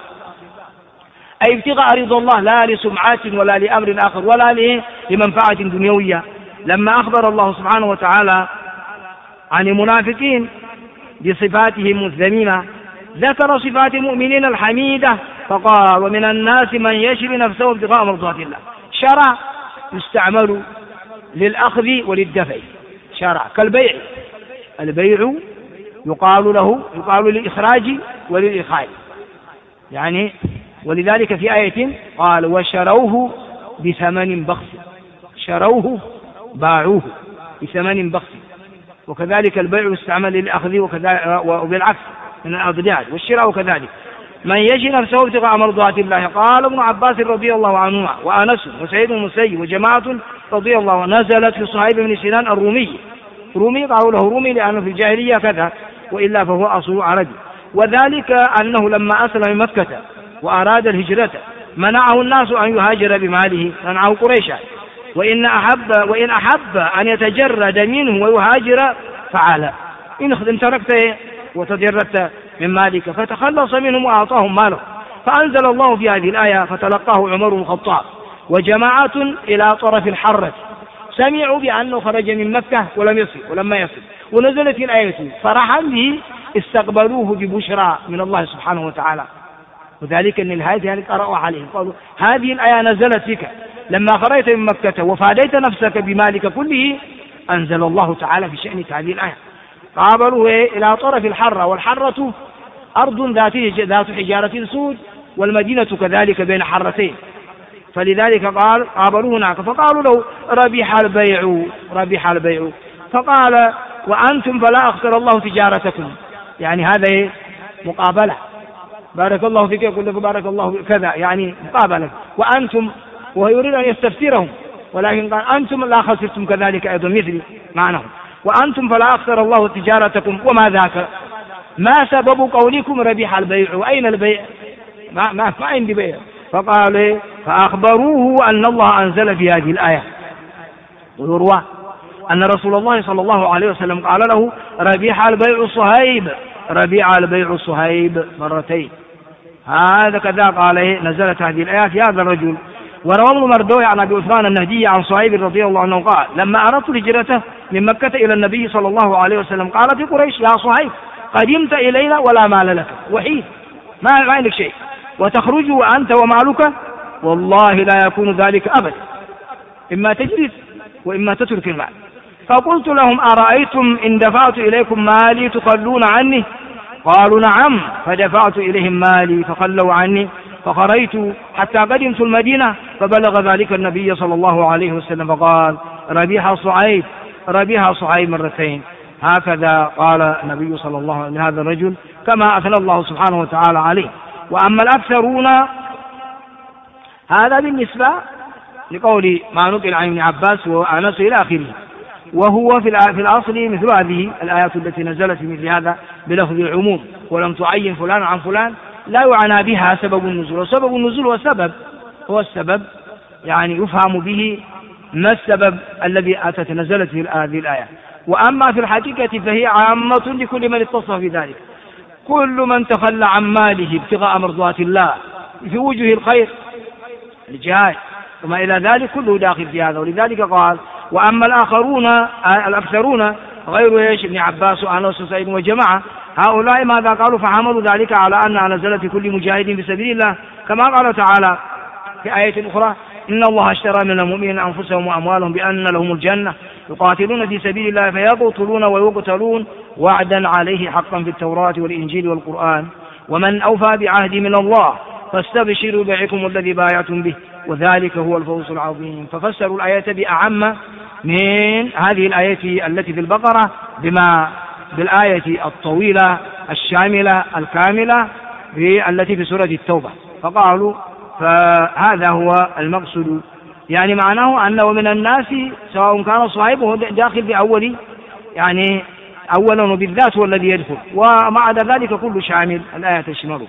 أي ابتغاء رضا الله، لا لسمعات ولا لأمر آخر ولا لمنفعة دنيوية. لما أخبر الله سبحانه وتعالى عن المنافقين بصفاتهم الذميمة ذكر صفات المؤمنين الحميدة فقال ومن الناس من يشري نفسه ابتغاء مرضات الله. شرع يستعمل للأخذ وللدفع، شرع كالبيع، البيع يقال للإخراج وللإخراج يعني، ولذلك في آية قال وشروه بثمن بخس، شروه باعوه بثمن بخس. وكذلك البيع يستعمل للأخذ وبالعكس من الأضداد، والشراء كذلك. من يشري نفسه ابتغاء مرضات الله. قال ابن عباس رضي الله عنهما وأنس وسعيد بن المسيب وجماعة رضي الله عنه نزلت في صهيب بن سنان الرومي، رومي قالوا له رومي لأنه في الجاهلية كذا وإلا فهو أصل عربي. وذلك أنه لما أسلم من مكة وأراد الهجرة منعه الناس أن يهاجر بماله، منعه قريشا، وإن أحب أن يتجرد منه ويهاجر فعل، إن تركت وتجردت من مالك، فتخلص منهم وأعطاهم ماله. فأنزل الله في هذه الآية فتلقاه عمر بن الخطاب وجماعة إلى طرف الحرة، سمعوا بأنه خرج من مكة ولما يصل ونزلت الآية فرحا به استقبلوه ببشرى من الله سبحانه وتعالى. وذلك أن الآية قرأوا عليه قالوا هذه الآية نزلت فيك لما خرجت من مكة وفاديت نفسك بمالك كله، أنزل الله تعالى في شأنك هذه الآية. قابلوه إلى طرف الحرة، والحرة أرض ذات حجارة سود، والمدينة كذلك بين حرتين، فلذلك قابلوه هناك فقالوا له ربح البيع، فقال وأنتم فلا أخسر الله تجارتكم، يعني هذا إيه؟ مقابلة. بارك الله فيك يقول لك بارك الله فيك كذا، يعني مقابلة. وأنتم، وهو يريد أن يستفسرهم، ولكن قال أنتم لا خسرتم كذلك أيضا مثلي معناه. وأنتم فلا أخسر الله تجارتكم. وما ذاك؟ ما سبب قولكم ربح البيع؟ وأين البيع؟ ما عندي بيع. فقال فأخبروه أن الله أنزل في هذه الآية. ويروى أن رسول الله صلى الله عليه وسلم قال له ربح البيع صهيب، ربيع البيع صهيب مرتين. هذا كذا قال نزلت هذه الآيات في هذا الرجل. وروى ابن مردوي عن أبي عثمان النهدي عن صهيب رضي الله عنه قال لما أردت هجرته من مكة إلى النبي صلى الله عليه وسلم قالت قريش يا صهيب قدمت إلينا ولا مال لك، وحيد ما عندك شيء، وتخرج وأنت ومالك، والله لا يكون ذلك أبدا، إما تجلس وإما تترك المال. فقلت لهم أرأيتم إن دفعت إليكم مالي تخلون عني؟ قالوا نعم. فدفعت إليهم مالي فخلوا عني، فخرجت حتى قدمت المدينة فبلغ ذلك النبي صلى الله عليه وسلم فقال ربيح صهيب، ربيح صهيب مرتين. هكذا قال النبي صلى الله عليه وسلم لهذا الرجل كما أثنى الله سبحانه وتعالى عليه. وأما الأكثرون، هذا بالنسبة لقول ما نقل عن ابن عباس وأنس إلى آخره، وهو في الأصل مثل هذه الآيات التي نزلت في مثل هذا بلفظ العموم ولم تعين فلان عن فلان لا يعنى بها سبب النزول. وسبب النزول هو السبب يعني يفهم به ما السبب الذي نزلت في هذه الآية. وأما في الحقيقة فهي عامة لكل من اتصف بذلك، كل من تخلى عن ماله ابتغاء مرضات الله في وجه الخير الجهاد وما إلى ذلك كله داخل في هذا. ولذلك قال وأما الأكثرون غير ابن عباس وأنس وسعيد وجماعة، هؤلاء ماذا قالوا؟ فحملوا ذلك على أنها نزلت في كل مجاهد في سبيل الله، كما قال تعالى في آية أخرى إن الله اشترى من المؤمنين أنفسهم وأموالهم بأن لهم الجنة يقاتلون في سبيل الله فيقتلون ويقتلون وعدا عليه حقا في التوراة والإنجيل والقرآن ومن أوفى بعهد من الله فاستبشروا بيعكم الذي بايعتم به وذلك هو الفوز العظيم. ففسروا الآية بأعم من هذه الآية التي في البقرة بالآية الطويلة الشاملة الكاملة التي في سورة التوبة. فقالوا فهذا هو المقصود، يعني معناه أنه من الناس سواء كان صاحبه داخل في أولي يعني أولا وبالذات هو الذي يدخل، ومع ذلك كل شامل الآية تشمله.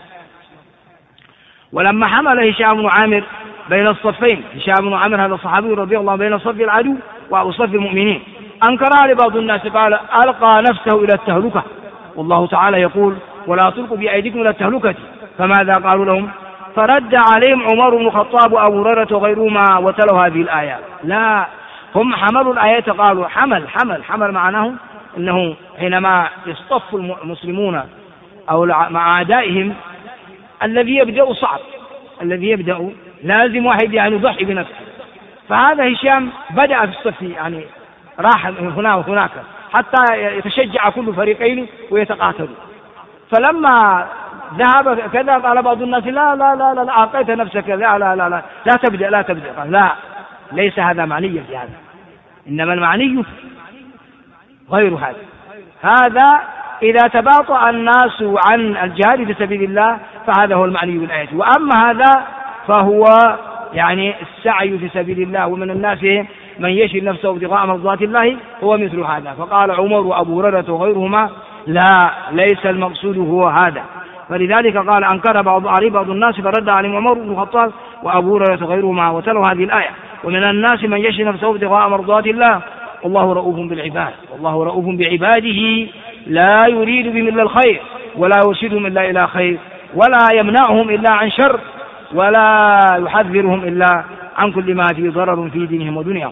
ولما حمل هشام بن عامر بين الصفين، هشام بن عامر هذا الصحابي رضي الله عنه بين صف العدو وصف المؤمنين، أنكرها لبعض الناس قال ألقى نفسه إلى التهلكة، والله تعالى يقول ولا تلقوا بأيديكم إلى التهلكة. فماذا قالوا لهم؟ فرد عليهم عمر بن الخطاب وأبو هريرة وغيرهما وتلوا هذه الآيات. لا، هم حملوا الآيات قالوا حمل معناه أنه حينما يصطف المسلمون أو مع أعدائهم الذي يبدأ صعب، الذي يبدأ لازم واحد يعني يضحي بنفسه. فهذا هشام بدأ في الصف، يعني راح هنا وهناك حتى يتشجع كل فريقين ويتقاتلوا. فلما ذهب كذا قال بعض الناس لا أعطيت نفسك لا تبدأ قال لا، ليس هذا معنيا في هذا، إنما المعني غير هذا إذا تباطأ الناس عن الجهاد في سبيل الله فهذا هو المعني بالآية. وأما هذا فهو يعني السعي في سبيل الله، ومن الناس من يشري نفسه ابتغاء مرضات الله هو مثل هذا. فقال عمر وأبو هريرة وغيرهما لا، ليس المقصود هو هذا. فلذلك قال أنكر بعض الناس فرد عليهم عمر بن الخطاب وأبو هريرة وغيرهما وتلوا هذه الآية ومن الناس من يشري نفسه ابتغاء مرضات الله والله رؤوف بالعباد، والله رؤوف بعباده لا يريد بهم إلا الخير ولا يرشدهم إلا إلى خير ولا يمنعهم إلا عن شر ولا يحذرهم إلا عن كل ما فيه ضرر في دينهم ودنياهم.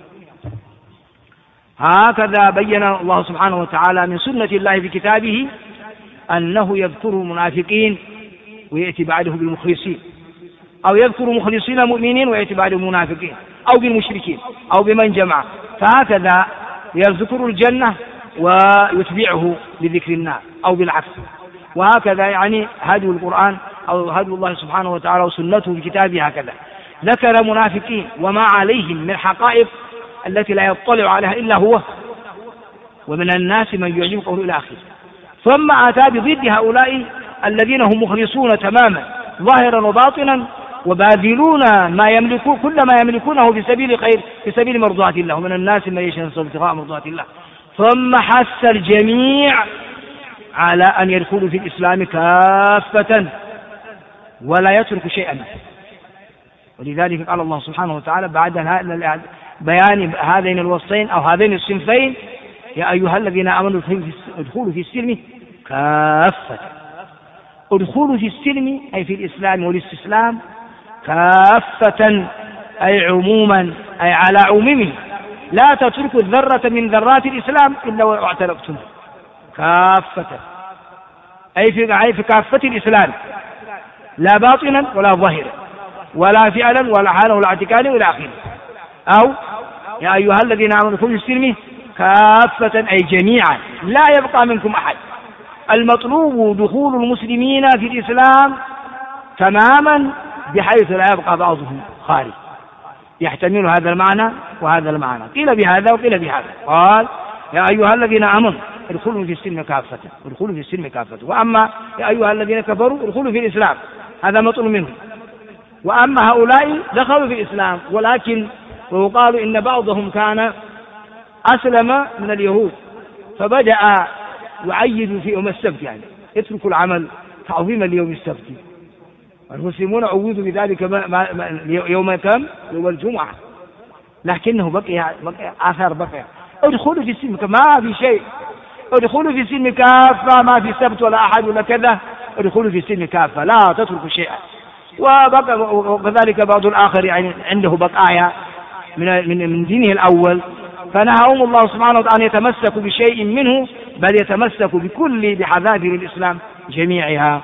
هكذا بين الله سبحانه وتعالى من سنة الله في كتابه أنه يذكر المنافقين ويأتي بعده بالمخلصين، أو يذكر مخلصين المؤمنين ويأتي بعده المنافقين، أو بالمشركين أو بمن جمع. فهكذا يذكر الجنة ويتبعه بذكر النار أو بالعكس. وهكذا يعني هدي القرآن أو هدي الله سبحانه وتعالى وسنته في كتابه هكذا ذكر منافقين وما عليهم من حقائق التي لا يطلع عليها إلا هو، ومن الناس من يعجبك قوله إلى آخره. ثم أتى بضد هؤلاء الذين هم مخلصون تماما ظاهرا وباطنا وباذلون ما يملكون كل ما يملكونه في سبيل خير في سبيل مرضات الله، ومن الناس من يشهد ابتغاء مرضات الله. ثم حث الجميع على أن يدخلوا في الإسلام كافة ولا يترك شيئا منه. ولذلك قال الله سبحانه وتعالى بعد بيان هذين الوصفين أو هذين الصنفين: يا أيها الذين آمنوا ادخلوا في السلم كافة. ادخلوا في السلم أي في الإسلام والاستسلام كافة أي عموما أي على عمومه، لا تتركوا الذرة من ذرات الإسلام إلا واعترفتم كافة أي في كافة الإسلام، لا باطنا ولا ظاهرا ولا فعلا ولا حالا ولا اعتقادا إلى آخره. أو يا أيها الذين آمنوا ادخلوا في السلم كافة أي جميعا لا يبقى منكم أحد. المطلوب دخول المسلمين في الإسلام تماما بحيث لا يبقى بعضهم خارج، يحتمل هذا المعنى وهذا المعنى، قيل بهذا وقيل بهذا. قال يا أيها الذين آمنوا ادخلوا في السلم كافة، ادخلوا في السلم كافة. وأما يا أيها الذين كفروا ادخلوا في الإسلام، هذا مطلوب منهم. وأما هؤلاء دخلوا في الإسلام ولكن وقالوا إن بعضهم كان أسلم من اليهود فبدأ يعيد في يوم السبت، يعني اتركوا العمل تعظيما ليوم السبت. المسلمون عودوا بذلك يوم كم؟ يوم الجمعة، لكنه بقي آثار بقي. ادخلوا في السلم ما في شيء، ادخلوا في السلم كافة، ما في سبت ولا أحد ولا كذا، ادخلوا في السلم كافة لا تتركوا شيئا. وكذلك بعض الآخر يعني عنده بقايا من دينه الأول، فنهاهم الله سبحانه وتعالى أن يتمسكوا بشيء منه، بل يتمسكوا بحذافير الإسلام جميعها.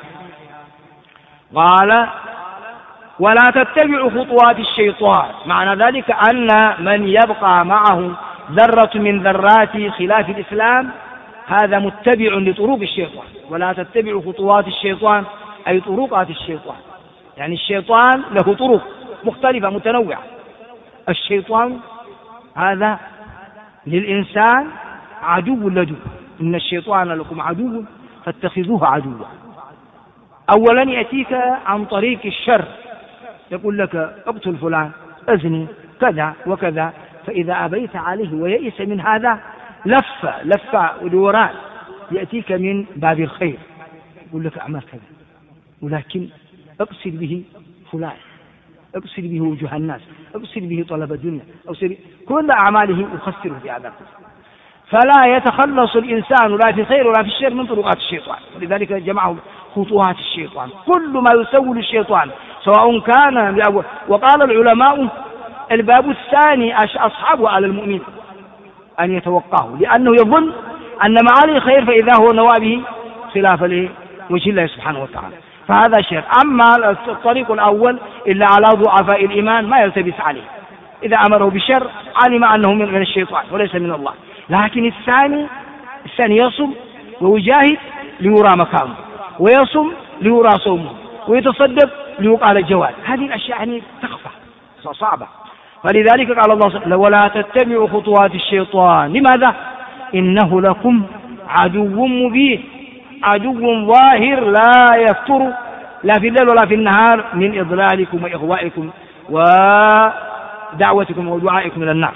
قال ولا تتبعوا خطوات الشيطان، معنى ذلك أن من يبقى معه ذرة من ذرات خلاف الإسلام هذا متبع لطرق الشيطان. ولا تتبعوا خطوات الشيطان أي طرقات الشيطان، يعني الشيطان له طرق مختلفة متنوعة. الشيطان هذا للإنسان عدو لدود، إن الشيطان لكم عدو فاتخذوه عدوا. أولا يأتيك عن طريق الشر، يقول لك اقتل فلان، أزني، كذا وكذا، فإذا أبيت عليه ويئس من هذا لف ودوران يأتيك من باب الخير، يقول لك أعمل كذا، ولكن اقصد به فلان، اقصد به وجوه الناس، اقصد به طلب الدنيا، كل أعماله يخسره في هذا. فلا يتخلص الإنسان لا في خير ولا في الشر من طرقات الشيطان. ولذلك جمعه خطوات الشيطان، كل ما يسول الشيطان سواء كان. وقال العلماء الباب الثاني أصحابه على المؤمن أن يتوقعه، لأنه يظن أن ما عليه خير فإذا هو نوابه خلاف وجه الله سبحانه وتعالى، فهذا شر. أما الطريق الأول إلا على ضعفاء الإيمان ما يلتبس عليه، إذا أمره بشر علم أنه من الشيطان وليس من الله. لكن الثاني يصم ويجاهد ليرى مكانه، ويصم ليرى صومه، ويتصدق ليقال الجواد. هذه الأشياء يعني تخفى صعبة. فلذلك قال الله ولا تتبعوا خطوات الشيطان. لماذا؟ إنه لكم عدو مبين، عدو ظاهر لا يفتر لا في الليل ولا في النهار من إضلالكم وإغوائكم ودعوتكم ودعائكم إلى النار.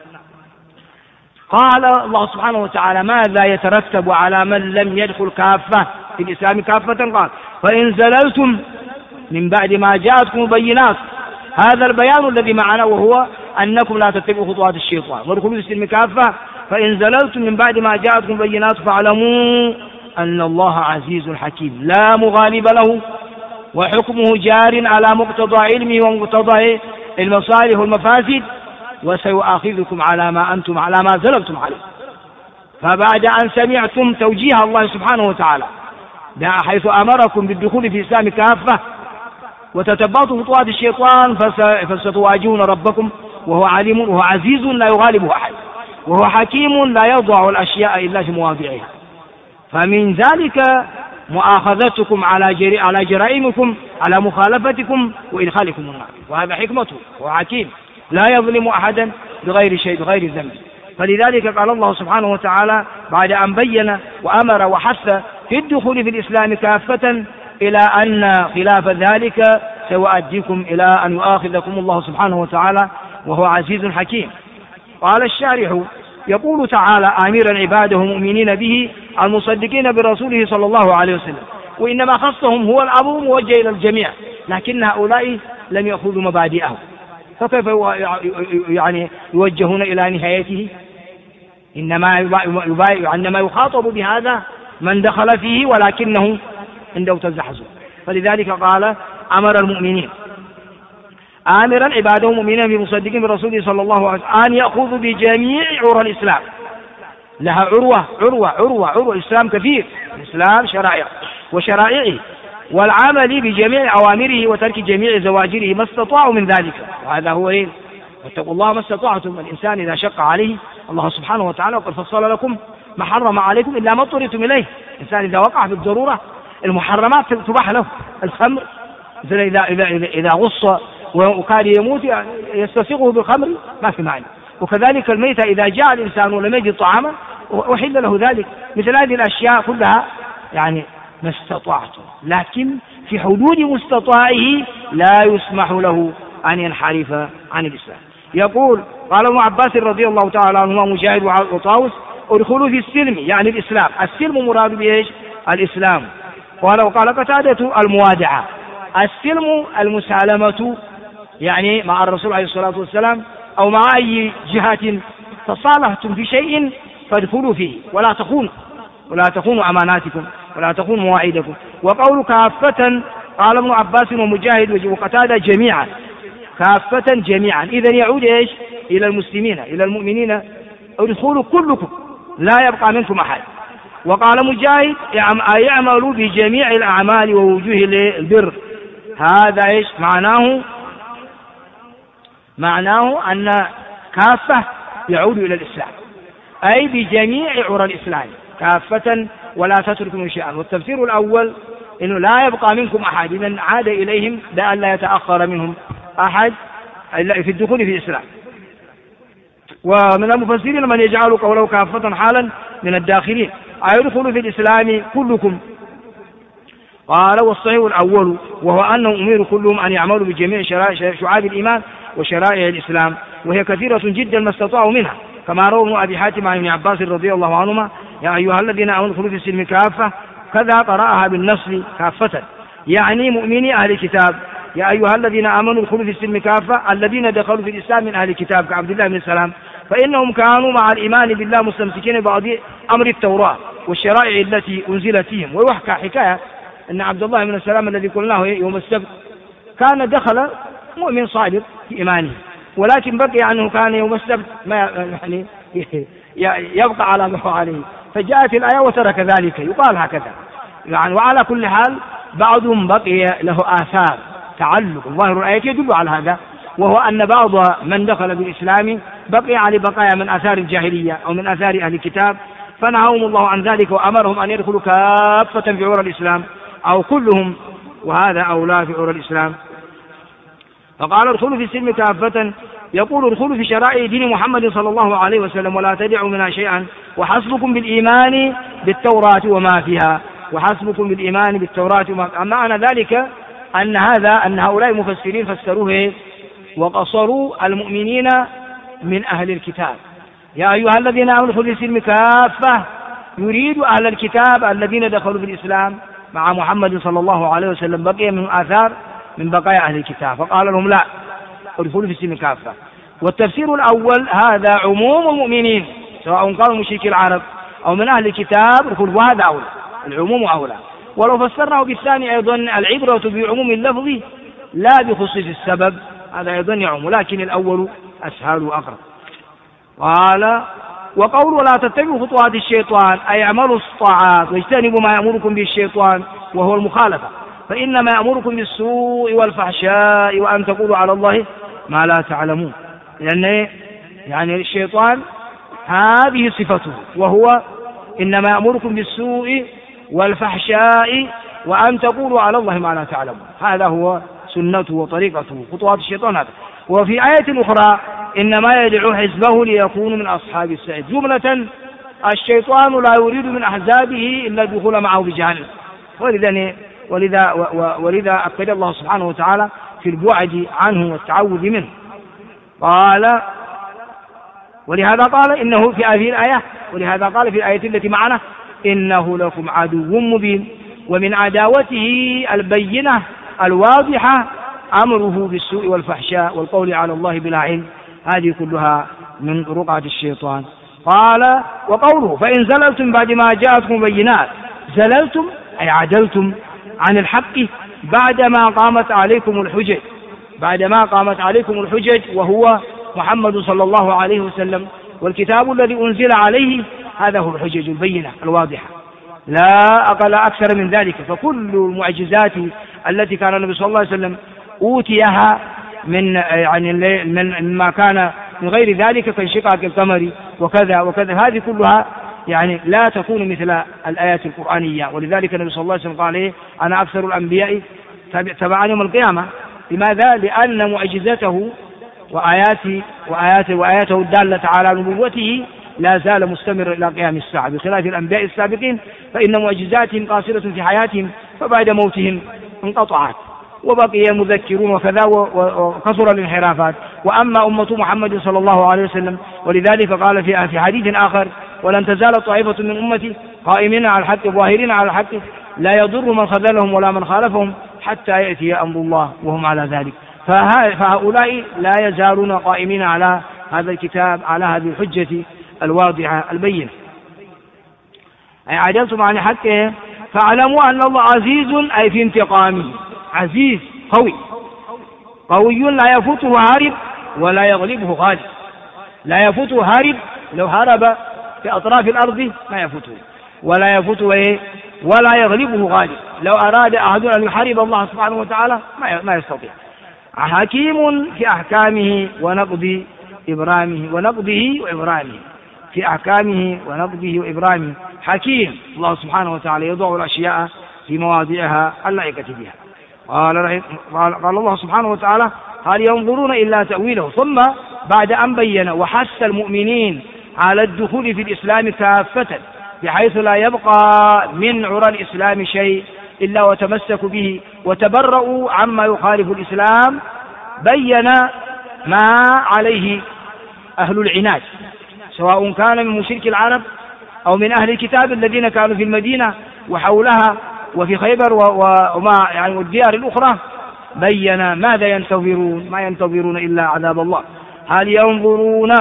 قال الله سبحانه وتعالى ماذا يترتب على من لم يدخل كافة في الإسلام كافة؟ قال فإن زللتم من بعد ما جاءتكم بينات. هذا البيان الذي معنا وهو أنكم لا تتبعوا خطوات الشيطان وادخلوا في السلم كافة. فإن زللتم من بعد ما جاءتكم بينات فاعلموا أن الله عزيز حكيم لا مغالب له وحكمه جار على مقتضى علمه ومقتضى المصالح والمفاسد وسيؤاخذكم على ما زللتم عليه. فبعد أن سمعتم توجيه الله سبحانه وتعالى حيث أمركم بالدخول في الإسلام كافة وتتبعتم خطوات الشيطان فستواجهون ربكم وهو عليم وهو عزيز لا يغالبه أحد وهو حكيم لا يضع الأشياء إلا في مواضعها. فمن ذلك مؤاخذتكم على جرائمكم على مخالفتكم وإدخالكم النار، وهذا حكمته وهو حكيم لا يظلم أحدا بغير شيء بغير ذنب. فلذلك قال الله سبحانه وتعالى بعد أن بين وأمر وحث في الدخول في الإسلام كافة إلى أن خلاف ذلك سيؤديكم إلى أن يؤاخذكم الله سبحانه وتعالى وهو عزيز حكيم. قال الشارح يقول تعالى آمرا عباده مؤمنين به المصدقين برسوله صلى الله عليه وسلم، وإنما خصهم هو الأمر موجه إلى الجميع، لكن هؤلاء لم يأخذوا مبادئه، فكيف يعني يوجهون إلى نهايته؟ إنما يخاطب بهذا من دخل فيه ولكنه عنده تزحزح. فلذلك قال أمر المؤمنين آمرا عباده مؤمنين بمصدقين برسوله صلى الله عليه وسلم أن يأخذوا بجميع عرى الإسلام. لها عروة الإسلام كثير، الإسلام شرائع وشرائعه، والعمل بجميع أوامره وترك جميع زواجره ما استطاعوا من ذلك. وهذا هو إيه؟ واتقوا الله ما استطعتم. الإنسان إذا شق عليه الله سبحانه وتعالى وقد فصل لكم ما حرم عليكم إلا ما اضطررتم إليه. الإنسان إذا وقع في الضرورة المحرمات تباح له، الخمر إذا غص وكان يموت يستسيغه بالخمر ما في معنى، وكذلك الميتة إذا جاء الإنسان ولم يجد طعاما وحل له ذلك. مثل هذه الأشياء كلها يعني ما استطعتم، لكن في حدود مستطاعه لا يسمح له أن ينحرف عن الإسلام. يقول قال ابن عباس رضي الله تعالى عنهما مجاهد وطاووس ادخلوا في السلم يعني الإسلام. السلم مراد بإيش؟ الإسلام. وقال قتادة الموادعة. السلم المسالمة يعني مع الرسول عليه الصلاة والسلام أو مع أي جهة تصالحتم في شيء فادخلوا فيه ولا تخونوا أماناتكم ولا تخونوا مواعيدكم. وقول كافة قال ابن عباس ومجاهد وقتادة جميعا، كافة جميعا، إذن يعود إيش؟ إلى المسلمين إلى المؤمنين، ادخلوا كلكم لا يبقى منكم أحد. وقال مجاهد يعملوا بجميع الأعمال ووجوه البر. هذا إيش معناه أن كافة يعود إلى الإسلام، أي بجميع عرى الإسلام كافة ولا تتركوا شيئا. والتفسير الأول إنه لا يبقى منكم أحد، إذن عاد إليهم لا يتأخر منهم أحد في الدخول في الإسلام. ومن المفسرين من يجعل قوله كافة حالا من الداخلين أيدخلوا في الإسلام كلكم. قال والصحيح الأول وهو أنهم أمروا كلهم أن يعملوا بجميع شعاب الإيمان وشرائع الإسلام، وهي كثيرة جدا ما استطاعوا منها، كما روى ابن أبي حاتم عن ابن عباس رضي الله عنهما يا أيها الذين آمنوا ادخلوا في السلم كافة، كذا قرأها بالنصب كافة يعني مؤمني أهل الكتاب. يا أيها الذين آمنوا ادخلوا في السلم كافة الذين دخلوا في الإسلام من أهل الكتاب كعبد الله بن سلام، فإنهم كانوا مع الإيمان بالله مستمسكين ببعض أمر التوراة والشرائع التي أنزلت فيهم. ويحكى حكاية أن عبد الله بن سلام الذي قلناه يوم السبت كان دخل مؤمن صادق في إيمانه، ولكن بقي أنه كان يوم السبت ما يعني يبقى على ما هو عليه، فجاءت الآية وترك ذلك، يقال هكذا يعني. وعلى كل حال بعضهم بقي له آثار تعلق، ظاهر الآية يدل على هذا، وهو أن بعض من دخل بالإسلام بقي على بقايا من آثار الجاهلية أو من آثار أهل الكتاب، فنهاهم الله عن ذلك وأمرهم أن يدخلوا كافة في عرى الإسلام أو كلهم، وهذا أولى في عرى الإسلام. فقال ادخلوا في السلم كافة، يقول ادخلوا في شرائع دين محمد صلى الله عليه وسلم ولا تدعوا منها شيئا، وحسبكم بالإيمان بالتوراة وما فيها، وحسبكم بالإيمان بالتوراة وما فيها. أما أنا ذلك أن هؤلاء المفسرين فسروه وقصروا المؤمنين من أهل الكتاب. يا أيها الذين آمنوا ادخلوا في السلم كافة يريد أهل الكتاب الذين دخلوا في الإسلام مع محمد صلى الله عليه وسلم بقي من آثار من بقايا أهل الكتاب، فقال لهم لا ادخلوا في السلم كافة. والتفسير الأول هذا عموم المؤمنين سواء كانوا مشركي العرب أو من أهل الكتاب ادخلوا، وهذا أولى، العموم أولى. ولو فسرناه بالثاني أيضا العبرة بعموم اللفظ لا بخصوص السبب، هذا أيضا يعم، لكن الأول أسهل وأقرب. قال وقول ولا تتبعوا خطوات الشيطان أي اعملوا الطاعات واجتنبوا ما يأمركم به الشيطان وهو المخالفة، فإنما يأمركم بالسوء والفحشاء وأن تقولوا على الله ما لا تعلمون. لأن يعني الشيطان هذه صفته، وهو إنما يأمركم بالسوء والفحشاء وأن تقولوا على الله ما لا تعلمون، هذا هو سنته وطريقته خطوات الشيطان هذا. وفي آية أخرى إنما يدعو حزبه ليكونوا من أصحاب السعير. جملة الشيطان لا يريد من أحزابه إلا الدخول معه بجهنم، ولذا أكد الله سبحانه وتعالى في البعد عنه والتعوذ منه. قال ولهذا قال إنه في هذه الآية، ولهذا قال في الآية التي معنا إنه لكم عدو مبين. ومن عداوته البينة الواضحة أمره بالسوء والفحشاء والقول على الله بلا علم، هذه كلها من رقعة الشيطان. قال وقوله فإن زللتم بعد ما جاءتكم بينات، زللتم أي عدلتم عن الحق بعدما قامت عليكم الحجج، بعدما قامت عليكم الحجج وهو محمد صلى الله عليه وسلم والكتاب الذي أنزل عليه، هذا هو الحجج البينة الواضحة لا أقل أكثر من ذلك. فكل المعجزات التي كان النبي صلى الله عليه وسلم أوتيها من ما كان من غير ذلك كانشقاق القمر وكذا وكذا، هذه كلها لا تكون مثل الآيات القرآنية. ولذلك النبي صلى الله عليه وسلم قال إيه؟ أنا أكثر الأنبياء تبعا يوم القيامة. لماذا؟ لأن معجزته وآياته الدالة على نبوته لا زال مستمر إلى قيام الساعة، بخلاف الأنبياء السابقين فإن معجزاتهم قاصرة في حياتهم فبعد موتهم انقطعت وبقي مذكرون وكذا وكثر الانحرافات. وأما أمة محمد صلى الله عليه وسلم ولذلك قال في حديث آخر ولن تزال طائفة من أمتي قائمين على الحق ظاهرين على الحق لا يضر من خذلهم ولا من خالفهم حتى يأتي أمر الله وهم على ذلك. فهؤلاء لا يزالون قائمين على هذا الكتاب، على هذه الحجة الواضحة البينة. أي عدلتم عن حقه فاعلموا أن الله عزيز أي في انتقامه، عزيز قوي لا يفوته هارب ولا يغلبه غالب. لا يفوته هارب، لو هرب في أطراف الأرض ما يفوته، ولا يفوته ولا يغلبه غالب. لو أراد أحد أن يحارب الله سبحانه وتعالى ما يستطيع. حكيم في أحكامه ونقض إبرامه، ونقضه وإبرامه، في أحكامه ونقضه وإبرامه حكيم. الله سبحانه وتعالى يضع الأشياء في مواضعها اللائقة بها. قال الله سبحانه وتعالى هل ينظرون إلا تأويله، ثم بعد أن بين وحث المؤمنين على الدخول في الإسلام كافة بحيث لا يبقى من عرى الإسلام شيء إلا وتمسكوا به وتبرؤوا عما يخالف الإسلام، بين ما عليه أهل العناد سواء كان من مشرك العرب أو من أهل الكتاب الذين كانوا في المدينة وحولها وفي خيبر وما والديار الأخرى. بين ماذا ينتظرون، ما ينتظرون إلا عذاب الله. هل ينظرون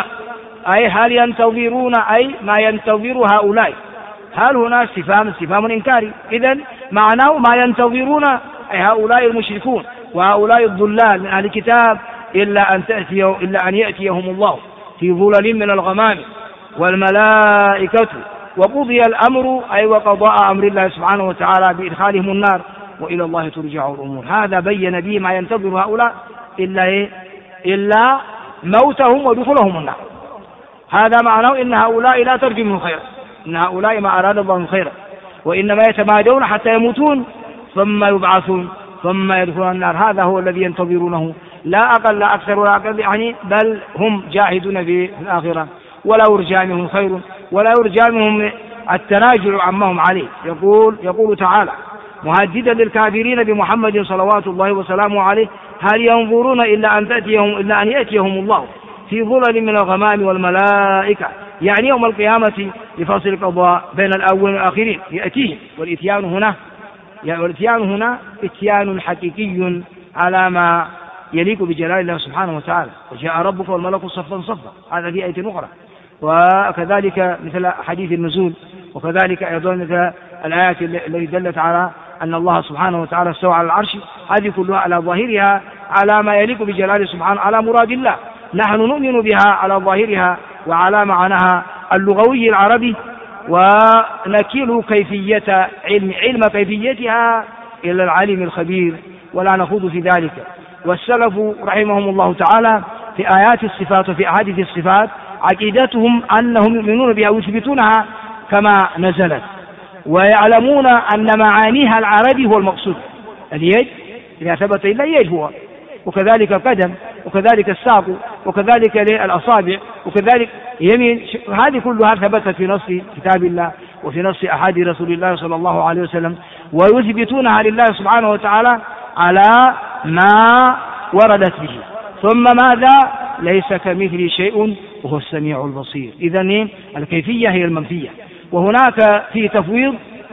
أي ما ينتظر هؤلاء. هل هنا استفهام إنكاري، إذن معناه ما ينتظرون أي هؤلاء المشركون وهؤلاء الضلال من أهل الكتاب إلا أن يأتيهم الله في ظلل من الغمام والملائكة وقضي الأمر أي وقضاء أمر الله سبحانه وتعالى بإدخالهم النار وإلى الله ترجع الأمور. هذا بين به ما ينتظر هؤلاء إلا موتهم ودخولهم النار. هذا معناه إن هؤلاء لا ترجو منه خيرا، إن هؤلاء ما أراد الله خيرا، وإنما يتمادون حتى يموتون ثم يبعثون ثم يدخلون النار. هذا هو الذي ينتظرونه، لا أقل لا أكثر ولا أقل، بل هم جاهدون في الآخرة ولا يرجى منهم خير ولا يرجى منهم التراجع عما هم عليه. يقول تعالى مهددا للكافرين بمحمد صلوات الله وسلامه عليه هل ينظرون إلا أن يأتيهم الله في ظلل من الغمام والملائكة، يعني يوم القيامة لفصل القضاء بين الأول والآخرين يأتيهم. والإتيان هنا إتيان حقيقي على ما يليق بجلال الله سبحانه وتعالى. وجاء ربك والملك صفا صفا، هذا في آية أخرى. وكذلك مثل حديث النزول، وكذلك أيضا مثل الآيات التي دلت على أن الله سبحانه وتعالى استوى على العرش، هذه كلها على ظاهرها على ما يليق بجلاله سبحانه، على مراد الله. نحن نؤمن بها على ظاهرها وعلى معناها اللغوي العربي، ونكيل كيفية علم كيفيتها إلى العالم الخبير ولا نخوض في ذلك. والسلف رحمهم الله تعالى في آيات الصفات وفي أحاديث الصفات عقيدتهم أنهم يؤمنون بها ويثبتونها كما نزلت، ويعلمون أن معانيها العربي هو المقصود. اليد إذا ثبت إلا يد هو، وكذلك القدم، وكذلك الساق، وكذلك للأصابع وكذلك يمين. هذه كلها ثبتت في نص كتاب الله وفي نص أحاديث رسول الله صلى الله عليه وسلم، ويثبتونها لله سبحانه وتعالى على ما وردت به. ثم ماذا؟ ليس كمثل شيء وهو السميع البصير. إذن الكيفية هي المنفية. وهناك في تفويض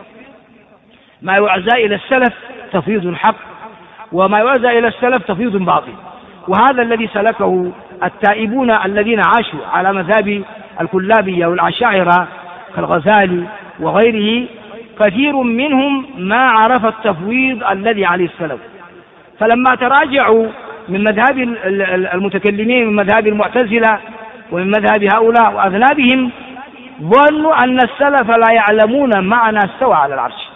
ما يعزى إلى السلف تفويض حق، وما يعزى إلى السلف تفويض باطل، وهذا الذي سلكه التائبون الذين عاشوا على مذهب الكلابية والأشاعرة كالغزالي وغيره. كثير منهم ما عرف التفويض الذي عليه السلف، فلما تراجعوا من مذهب المتكلمين من مذهب المعتزلة ومن مذهب هؤلاء وأذنابهم، ظنوا أن السلف لا يعلمون معنى استوى على العرش،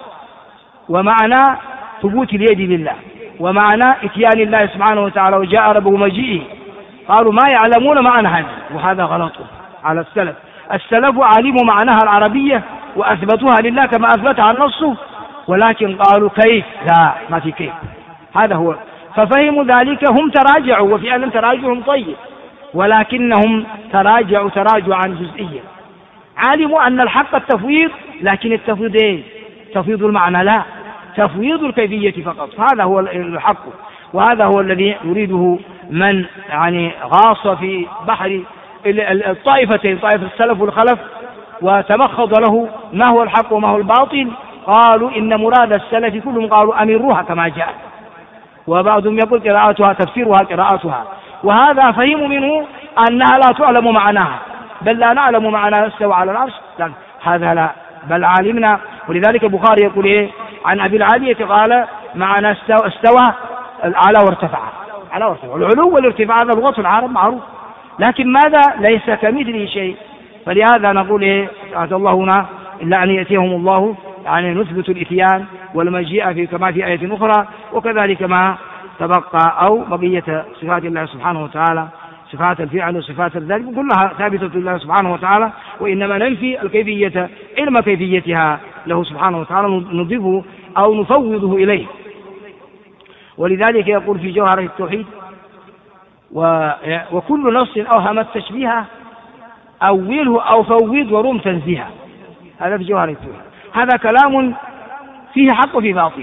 ومعنى ثبوت اليد لله، ومعنى إتيان الله سبحانه وتعالى وجاء ربه مجيئه. قالوا ما يعلمون معنى هذا، وهذا غلط على السلف. السلف علموا معناها العربية وأثبتوها لله كما أثبتها النص، ولكن قالوا كيف؟ لا، ما في كيف. هذا هو. ففهموا ذلك، هم تراجعوا، وفعلا تراجعهم طيب، ولكنهم تراجعوا تراجعا جزئيا. علموا أن الحق التفويض، لكن التفويض إيه؟ تفويض المعنى لا، تفويض الكيفية فقط. هذا هو الحق، وهذا هو الذي يريده من يعني غاص في بحر الطائفتين، طائفة السلف والخلف، وتمخض له ما هو الحق وما هو الباطل. قالوا إن مراد السلف كلهم قالوا أمروها كما جاء، وبعضهم يقول قراءتها تفسيرها قراءتها، وهذا فهموا منه أنها لا تعلم معناها، بل لا نعلم معنى استوى على العرش، لا هذا لا، بل علمنا. ولذلك البخاري يقول إيه عن أبي العالية قال معنى استوى على وارتفع، على وارتفع. العلو والارتفاع هذا لغة العرب معروف، لكن ماذا؟ ليس كمثله شيء. فلهذا نقول إيه أتى الله هنا إلا أن يأتيهم الله، يعني نثبت الإتيان والمجيء في كما في آية أخرى، وكذلك ما تبقى أو بقية صفات الله سبحانه وتعالى، صفات الفعل وصفات الذات كلها ثابتة لله سبحانه وتعالى، وإنما ننفي الكيفية علم كيفيتها له سبحانه وتعالى، نضيفه أو نفوضه إليه. ولذلك يقول في جوهر التوحيد وكل نص أوهم التشبيه أوله أو فوض ورم تنزيها. هذا في جوهر التوحيد. هذا كلام فيه حق وفيه باطل.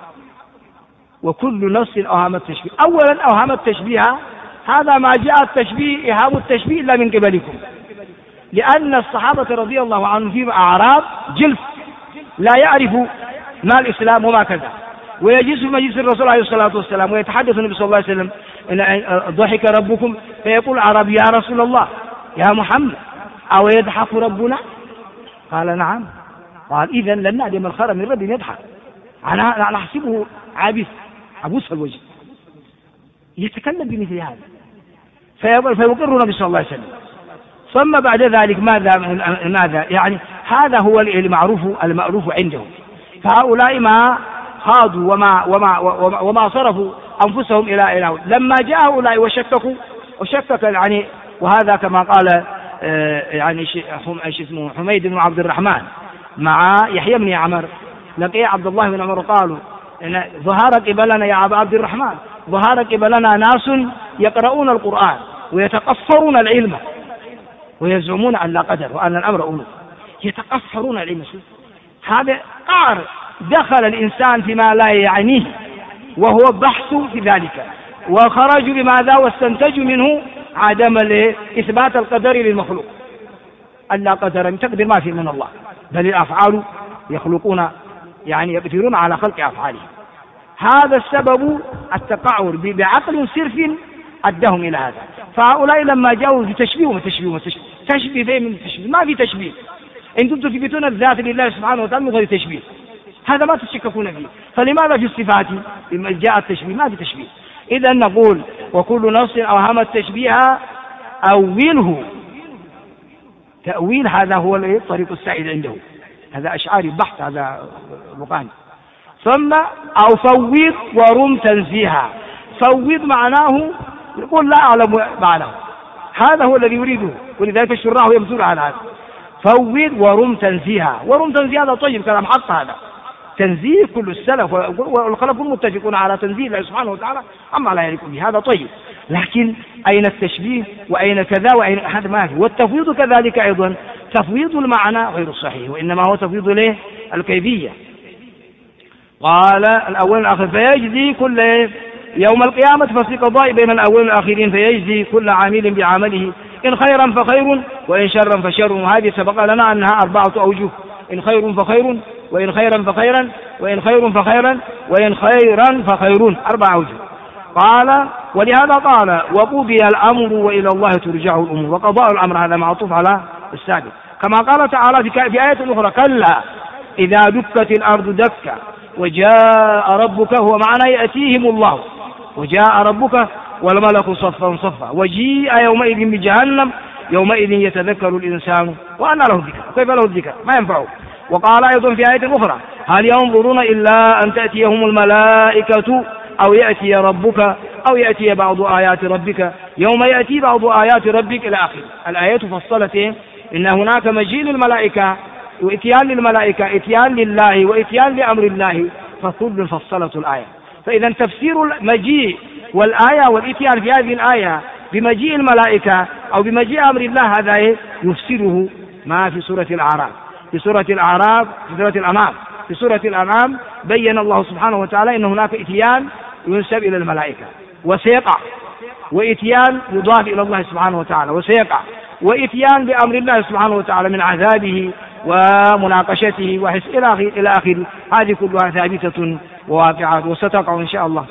وكل نص أوهم التشبيه، أولا أوهم التشبيه هذا ما جاء التشبيه إيهام التشبيه إلا من قبلكم، لأن الصحابة رضي الله عنهم في أعراب جلس لا يعرف ما الإسلام وما كذا، ويجلس في مجلس الرسول عليه الصلاة والسلام ويتحدث النبي صلى الله عليه وسلم إن ضحك ربكم، فيقول عربي يا رسول الله يا محمد أو يضحك ربنا؟ قال نعم. قال إذن لن نعلم الخير من رب يضحك، أنا أحسبه عابس عبوس الوجه يتكلم بمثل هذا، فيقر النبي صلى الله عليه وسلم. ثم بعد ذلك ماذا يعني هذا هو المعروف عندهم. فهؤلاء ما خاضوا وما صرفوا أنفسهم إلى لما جاء هؤلاء وشكك يعني، وهذا كما قال يعني اسمه حميد بن عبد الرحمن مع يحيى بن عمر، لقي عبد الله بن عمر قالوا إن ظهر قبلنا يا أبا عبد الرحمن، ظهر قبلنا ناس يقرؤون القرآن ويتقصرون العلم ويزعمون أن لا قدر وأن الأمر أنوف، يتقصرون العلم. هذا قعر دخل الإنسان فيما لا يعنيه وهو بحث في ذلك، وخرجوا بماذا واستنتجوا منه عدم إثبات القدر للمخلوق، أن لا قدر تقدر ما في من الله، بل الأفعال يخلقون يعني يقدرون على خلق أفعاله. هذا السبب التقعر بعقل صرف أدهم إلى هذا. فهؤلاء لما جاءوا في تشبيه تشبيه فيه من تشبيه، ما في تشبيه. إن كنتم تثبتون الذات لله سبحانه وتعالى من غير تشبيه، هذا ما تشككون فيه. فلماذا في الصفات لما جاء التشبيه ما في تشبيه؟ إذا نقول وكل نص أوهم التشبيه أوله تأويل، هذا هو الطريق السعيد عنده، هذا أشعاري بحث، هذا لقاني. ثم أو فوض ورم تنزيها. فوض معناه يقول لا أعلم معناه، هذا هو الذي يريده، ولذلك الشراح يمثل على هذا. فوض ورم تنزيها. ورم تنزيها هذا طيب كلام حق هذا. تنزيه كل السلف والخلف متفقون على تنزيه الله سبحانه وتعالى عما لا يليق به، هذا طيب. لكن أين التشبيه وأين كذا وأين هذا ما في. والتفويض كذلك أيضا تفويض المعنى غير صحيح، وإنما هو تفويض له الكيفية. قال الأول والآخر فيجزي كل يوم القيامة ففي قضاء بين الأول والآخرين، فيجزي كل عامل بعمله إن خيرا فخير وإن شرا فشر. وهذه سبق لنا أنها 4 أوجه: إن خير فخير، وإن خيرا فخيرا، وإن خير فخيرا، وإن خيرا فخيرون، 4 أوجه. قال ولهذا قال وقضي الأمر وإلى الله ترجع الأمور، وقضاء الأمر هذا معطوف على السابق، كما قال تعالى في آية أخرى: كلا إذا دكت الأرض دكا وجاء ربك، هو معنى يأتيهم الله، وجاء ربك والملك صفا صفا وجيء يومئذ بجهنم يومئذ يتذكر الإنسان وأنى له الذكر. كيف له الذكر؟ ما ينفعه. وقال أيضا في آية أخرى: هل ينظرون إلا أن تأتيهم الملائكة أو يأتي ربك أو يأتي بعض آيات ربك يوم يأتي بعض آيات ربك إلى آخر الآيات. فصلت إن هناك مجيء للملائكة وإتيان للملائكة، إتيان لله وإتيان لأمر الله، فكل فصلت الآية. فإذا تفسير المجيء والآية والإتيان في هذه الآية بمجيء الملائكة أو بمجيء أمر الله هذا يفسره ما في سورة الأعراف. في سورة الأعراف في سورة الأنعام في سورة الأنعام بين الله سبحانه وتعالى أن هناك إتيان ينسب إلى الملائكة وسيقع، وإتيان يضاف إلى الله سبحانه وتعالى وسيقع، وإتيان بأمر الله سبحانه وتعالى من عذابه ومناقشته وحس إلى آخر. هذه كلها ثابتة وواقعات وستقع إن شاء الله.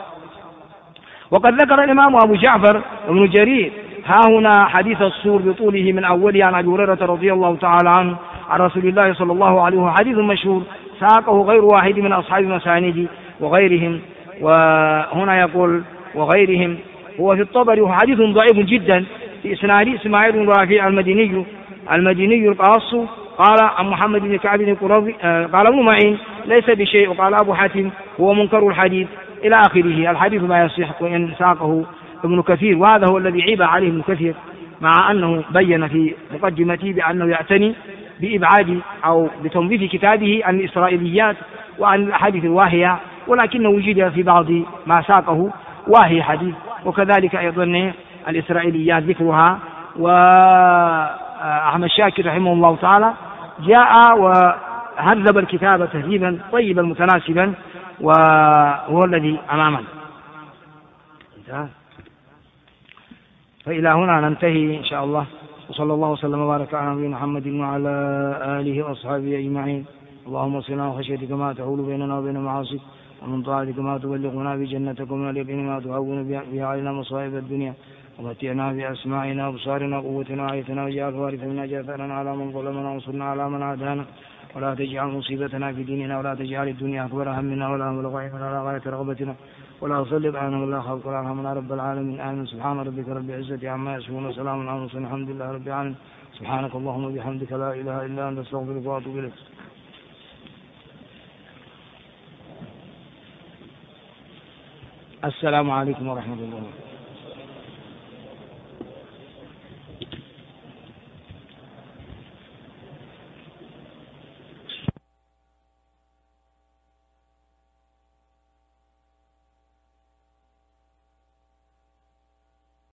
وقد ذكر الإمام أبو جعفر ابن جرير ها هنا حديث الصور بطوله من أوله عن أبي هريرة رضي الله تعالى عنه عن رسول الله صلى الله عليه وسلم، حديث مشهور ساقه غير واحد من أصحاب المسانيد وغيرهم. وهنا يقول وغيرهم، هو في الطبري، وحديث ضعيف جدا في إسناد إسماعيل بن رافع المديني القاص قال عن محمد بن كعب بن قرظي قال ابن معين ليس بشيء، وقال أبو حاتم هو منكر الحديث إلى آخره. الحديث ما يصح وإن ساقه ابن كثير، وهذا هو الذي عيب عليه ابن كثير، مع أنه بين في مقدمته بأنه يعتني بإبعاد أو بتنظيف كتابه عن الإسرائيليات وعن الأحاديث الواهية، ولكنه وجد في بعض ما ساقه واهي حديث، وكذلك أيضا الإسرائيليات ذكرها. وأحمد شاكر رحمه الله تعالى جاء وهذب الكتاب تهذيبا طيبا متناسبا، وهو الذي أمامنا. فإلى هنا ننتهي إن شاء الله، وصلى الله وسلم وبارك على نبينا محمد وعلى آله وأصحابه أجمعين. اللهم صلنا وخشيتك ما تحول بيننا وبين معاصيك، ومن طاعتك ما تبلغنا بجنتك، ومن اليقين ما تهون به علينا مصائب الدنيا، ومتعنا بأسماعنا وأبصارنا وقوتنا وحياتنا، واجعل الوارث منا، جاثرنا على من ظلمنا، وانصرنا على من عادانا، ولا تجعل مصيبتنا في ديننا، ولا تجعل الدنيا أكبر همنا ولا مبلغ علمنا ولا غاية رغبتنا، ولا تسلط علينا من لا خلق ولا رحمنا رب العالمين. آمين. سبحان ربك رب العزة عما يصفون وسلام على المرسلين الحمد لله رب العالمين. سبحانك اللهم وبحمدك لا إله إلا أنت أستغفرك وأتوب إليك. السلام عليكم ورحمة الله.